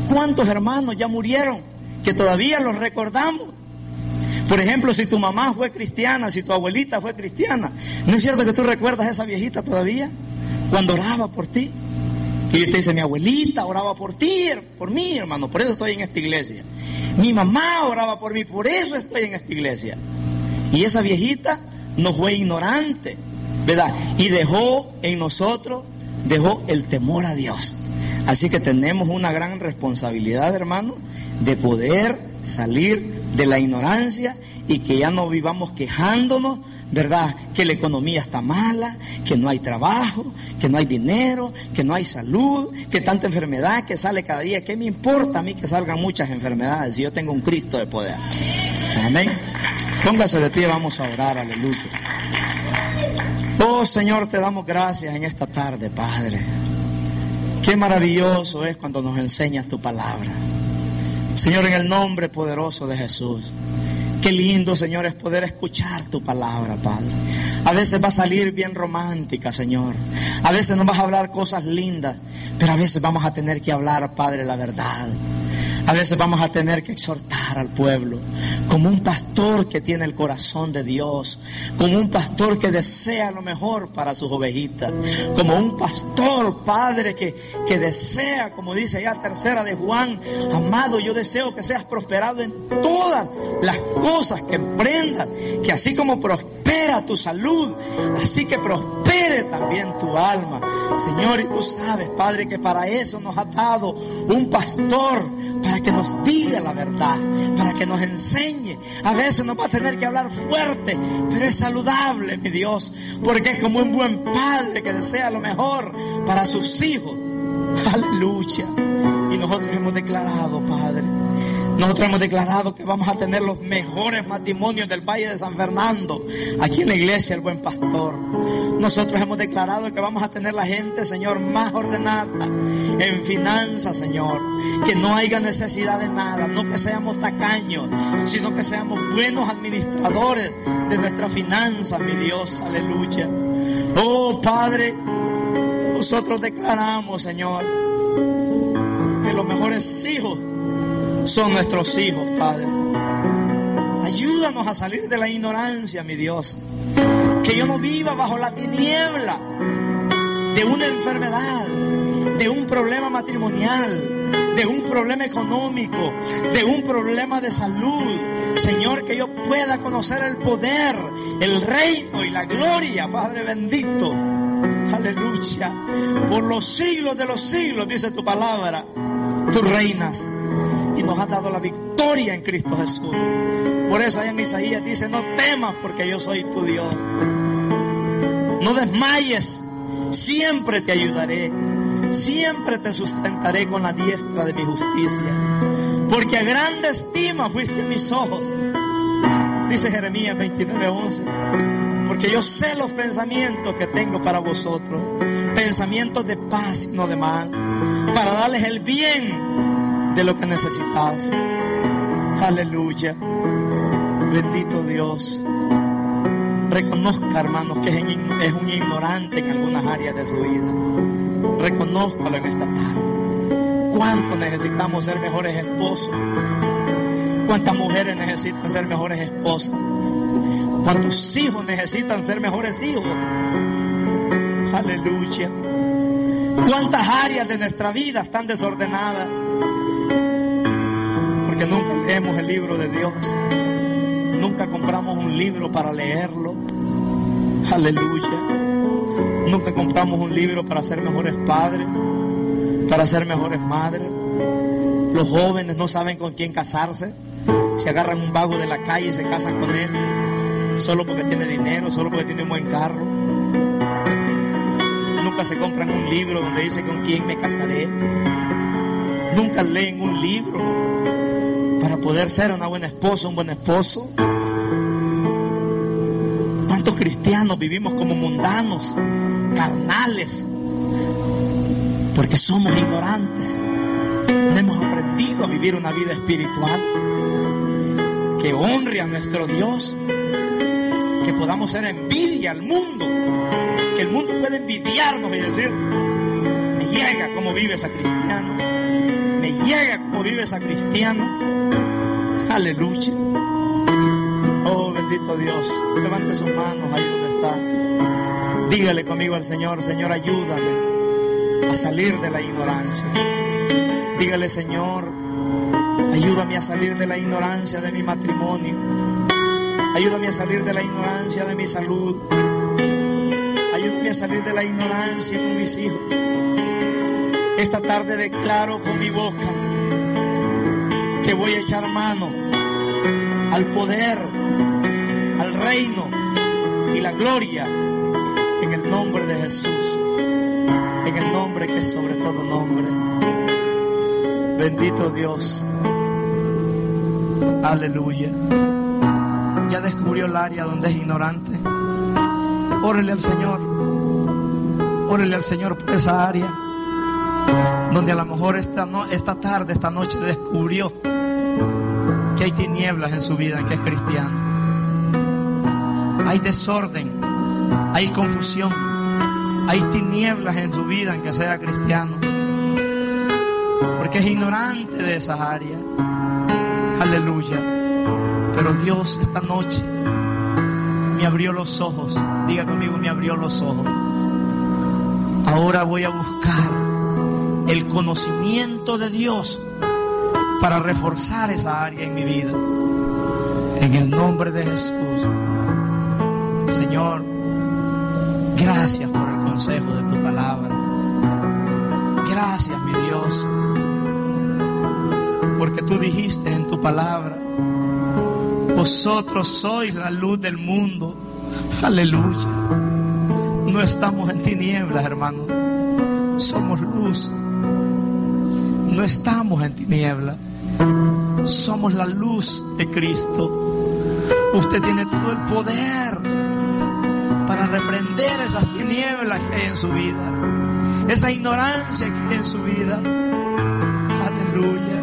¿Cuántos hermanos ya murieron que todavía los recordamos? Por ejemplo, si tu mamá fue cristiana, si tu abuelita fue cristiana, ¿no es cierto que tú recuerdas a esa viejita todavía? Cuando oraba por ti. Y usted dice, mi abuelita oraba por ti, por mí, hermano, por eso estoy en esta iglesia. Mi mamá oraba por mí, por eso estoy en esta iglesia. Y esa viejita no fue ignorante, ¿verdad? Y dejó en nosotros, dejó el temor a Dios. Así que tenemos una gran responsabilidad, hermano, de poder salir de la ignorancia y que ya no vivamos quejándonos, ¿verdad? Que la economía está mala, que no hay trabajo, que no hay dinero, que no hay salud, que tanta enfermedad que sale cada día. ¿Qué me importa a mí que salgan muchas enfermedades si yo tengo un Cristo de poder? Amén. Póngase de pie, vamos a orar, aleluya. Oh Señor, te damos gracias en esta tarde, Padre. Qué maravilloso es cuando nos enseñas tu palabra. Señor, en el nombre poderoso de Jesús. Qué lindo, Señor, es poder escuchar tu palabra, Padre. A veces va a salir bien romántica, Señor. A veces nos vas a hablar cosas lindas, pero a veces vamos a tener que hablar, Padre, la verdad. A veces vamos a tener que exhortar al pueblo como un pastor que tiene el corazón de Dios, como un pastor que desea lo mejor para sus ovejitas, como un pastor, Padre, que, que desea, como dice ya tercera de Juan, amado, yo deseo que seas prosperado en todas las cosas que emprendas, que así como prospera tu salud, así que prospere también tu alma. Señor, y tú sabes, Padre, que para eso nos ha dado un pastor, para que nos diga la verdad, para que nos enseñe. A veces nos va a tener que hablar fuerte, pero es saludable, mi Dios, porque es como un buen padre que desea lo mejor para sus hijos. Aleluya. Y nosotros hemos declarado, Padre, nosotros hemos declarado que vamos a tener los mejores matrimonios del Valle de San Fernando, aquí en la iglesia El Buen Pastor. Nosotros hemos declarado que vamos a tener la gente, Señor, más ordenada en finanzas, Señor, que no haya necesidad de nada, no que seamos tacaños, sino que seamos buenos administradores de nuestras finanzas, mi Dios, aleluya. Oh, Padre, nosotros declaramos, Señor, que los mejores hijos son nuestros hijos, Padre. Ayúdanos a salir de la ignorancia, mi Dios. Que yo no viva bajo la tiniebla de una enfermedad, de un problema matrimonial, de un problema económico, de un problema de salud. Señor, que yo pueda conocer el poder, el reino y la gloria, Padre bendito. Aleluya. Por los siglos de los siglos, dice tu palabra, tú reinas. Y nos has dado la victoria en Cristo Jesús. Por eso allá en Isaías dice, no temas porque yo soy tu Dios. No desmayes, siempre te ayudaré. Siempre te sustentaré con la diestra de mi justicia. Porque a grande estima fuiste en mis ojos. Dice Jeremías veintinueve once. Porque yo sé los pensamientos que tengo para vosotros. Pensamientos de paz y no de mal. Para darles el bien de lo que necesitas. Aleluya. Bendito Dios. Reconozca, hermanos, que es un ignorante en algunas áreas de su vida. Reconózcalo en esta tarde. ¿Cuánto necesitamos ser mejores esposos? ¿Cuántas mujeres necesitan ser mejores esposas? ¿Cuántos hijos necesitan ser mejores hijos? Aleluya. ¿Cuántas áreas de nuestra vida están desordenadas? Porque nunca leemos el libro de Dios. Nunca compramos un libro para leerlo. Aleluya. Nunca compramos un libro para ser mejores padres, para ser mejores madres. Los jóvenes no saben con quién casarse. Se agarran un vago de la calle y se casan con él, solo porque tiene dinero, solo porque tiene un buen carro. Nunca se compran un libro donde dice con quién me casaré. Nunca leen un libro para poder ser una buena esposa, un buen esposo. ¿Cuántos cristianos vivimos como mundanos, carnales? Porque somos ignorantes. No hemos aprendido a vivir una vida espiritual que honre a nuestro Dios, que podamos ser envidia al mundo, que el mundo pueda envidiarnos y decir, me llega cómo vive esa cristiano, me me llega como vive esa cristiana. Aleluya. Oh, bendito Dios. Levante sus manos ahí donde está. Dígale conmigo al Señor: Señor, ayúdame a salir de la ignorancia. Dígale: Señor, ayúdame a salir de la ignorancia de mi matrimonio. Ayúdame a salir de la ignorancia de mi salud. Ayúdame a salir de la ignorancia con mis hijos. Esta tarde declaro con mi boca que voy a echar mano al poder, al reino y la gloria en el nombre de Jesús, en el nombre que es sobre todo nombre. Bendito Dios. Aleluya. Ya descubrió el área donde es ignorante. Órele al Señor. Órele al Señor por esa área donde a lo mejor esta, no, esta tarde, esta noche descubrió que hay tinieblas en su vida, que es cristiano. Hay desorden, hay confusión, hay tinieblas en su vida en que sea cristiano, porque es ignorante de esas áreas. Aleluya. Pero Dios esta noche me abrió los ojos. Diga conmigo: me abrió los ojos. Ahora voy a buscar el conocimiento de Dios para reforzar esa área en mi vida. En el nombre de Jesús. Señor, gracias por el consejo de tu palabra. Gracias, mi Dios, porque tú dijiste en tu palabra: vosotros sois la luz del mundo. Aleluya. No estamos en tinieblas, hermano. Somos luz. No estamos en tinieblas. Somos la luz de Cristo. Usted tiene todo el poder para reprender esas tinieblas que hay en su vida, esa ignorancia que hay en su vida. Aleluya.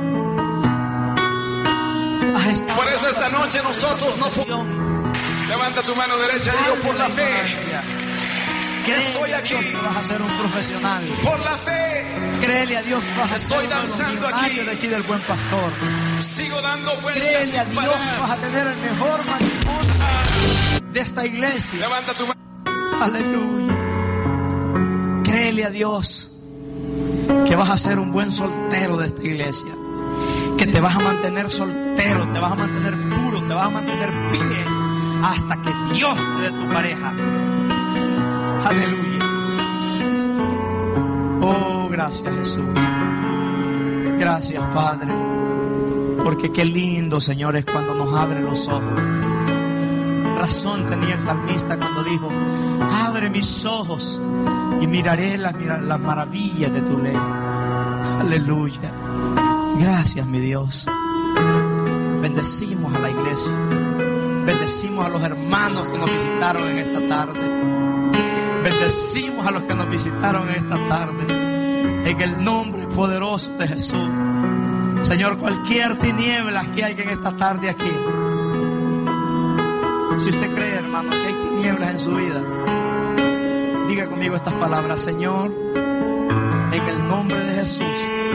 Por eso esta noche nosotros no podemos. Levanta tu mano derecha y digo: por la fe, que estoy aquí. Vas a ser un profesional. Por la fe, créele a Dios que vas a ser estoy danzando aquí. De aquí del Buen Pastor. Sigo dando vueltas. Créele a Dios que vas a tener el mejor matrimonio de esta iglesia. Levanta tu mano. Aleluya. Créele a Dios que vas a ser un buen soltero de esta iglesia, que te vas a mantener soltero, te vas a mantener puro, te vas a mantener bien hasta que Dios te dé tu pareja. Aleluya. Oh, gracias, Jesús. Gracias, Padre, porque qué lindo, Señor, es cuando nos abre los ojos. Razón tenía el salmista cuando dijo: abre mis ojos y miraré las, las maravillas de tu ley. Aleluya. Gracias, mi Dios. Bendecimos a la iglesia. Bendecimos a los hermanos que nos visitaron en esta tarde. Bendecimos a los que nos visitaron en esta tarde. En el nombre poderoso de Jesús. Señor, cualquier tiniebla que hay en esta tarde aquí. Si usted cree, hermano, que hay tinieblas en su vida, diga conmigo estas palabras: Señor, en el nombre de Jesús,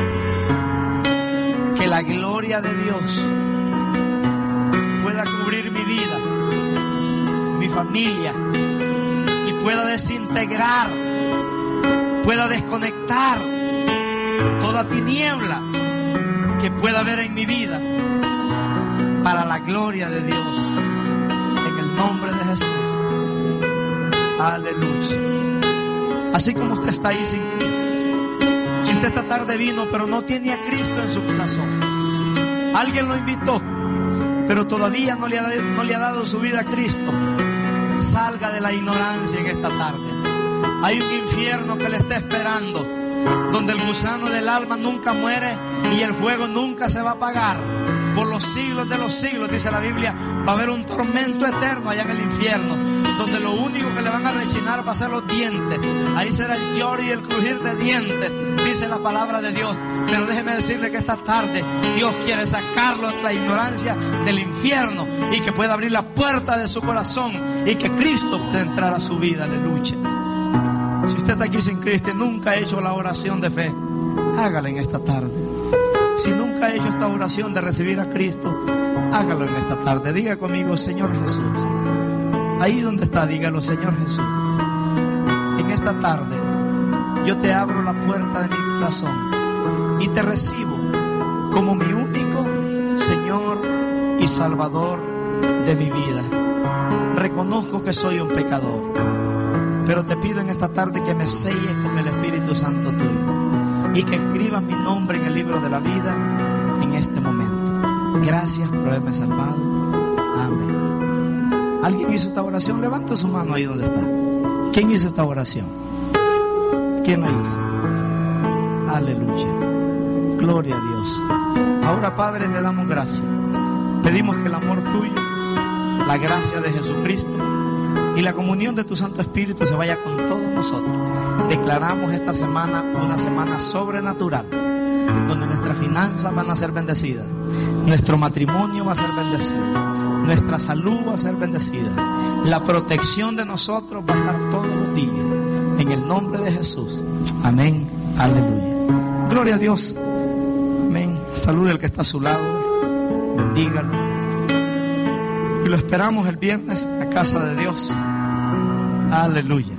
que la gloria de Dios pueda cubrir mi vida, mi familia, y pueda desintegrar, pueda desconectar toda tiniebla que pueda haber en mi vida para la gloria de Dios. En el nombre de Jesús. Aleluya. Así como usted está ahí sin Cristo, si usted esta tarde vino pero no tiene a Cristo en su corazón, alguien lo invitó pero todavía no le ha, no le ha dado su vida a Cristo, salga de la ignorancia en esta tarde. Hay un infierno que le está esperando, donde el gusano del alma nunca muere y el fuego nunca se va a apagar. Por los siglos de los siglos, dice la Biblia, va a haber un tormento eterno allá en el infierno, donde lo único que le van a rechinar va a ser los dientes. Ahí será el lloro y el crujir de dientes, dice la palabra de Dios. Pero déjeme decirle que esta tarde Dios quiere sacarlo de la ignorancia del infierno y que pueda abrir la puerta de su corazón y que Cristo pueda entrar a su vida. Aleluya. Si usted está aquí sin Cristo y nunca ha hecho la oración de fe, hágala en esta tarde. Si nunca ha hecho esta oración de recibir a Cristo, hágalo en esta tarde. Diga conmigo, Señor Jesús. Ahí donde está, dígalo, Señor Jesús. En esta tarde yo te abro la puerta de mi corazón y te recibo como mi único Señor y Salvador de mi vida. Reconozco que soy un pecador, pero te pido en esta tarde que me selles con el Espíritu Santo tuyo y que escribas mi nombre en el libro de la vida en este momento. Gracias por haberme salvado. Amén. ¿Alguien hizo esta oración? Levanta su mano ahí donde está. ¿Quién hizo esta oración? ¿Quién la hizo? Aleluya. Gloria a Dios. Ahora, Padre, te damos gracias. Pedimos que el amor tuyo, la gracia de Jesucristo y la comunión de tu Santo Espíritu se vaya con todos nosotros. Declaramos esta semana una semana sobrenatural, donde nuestras finanzas van a ser bendecidas, nuestro matrimonio va a ser bendecido, nuestra salud va a ser bendecida, la protección de nosotros va a estar todos los días, en el nombre de Jesús. Amén. Aleluya. Gloria a Dios. Amén. Salude al que está a su lado, bendígalo. Y lo esperamos el viernes en la casa de Dios. Aleluya.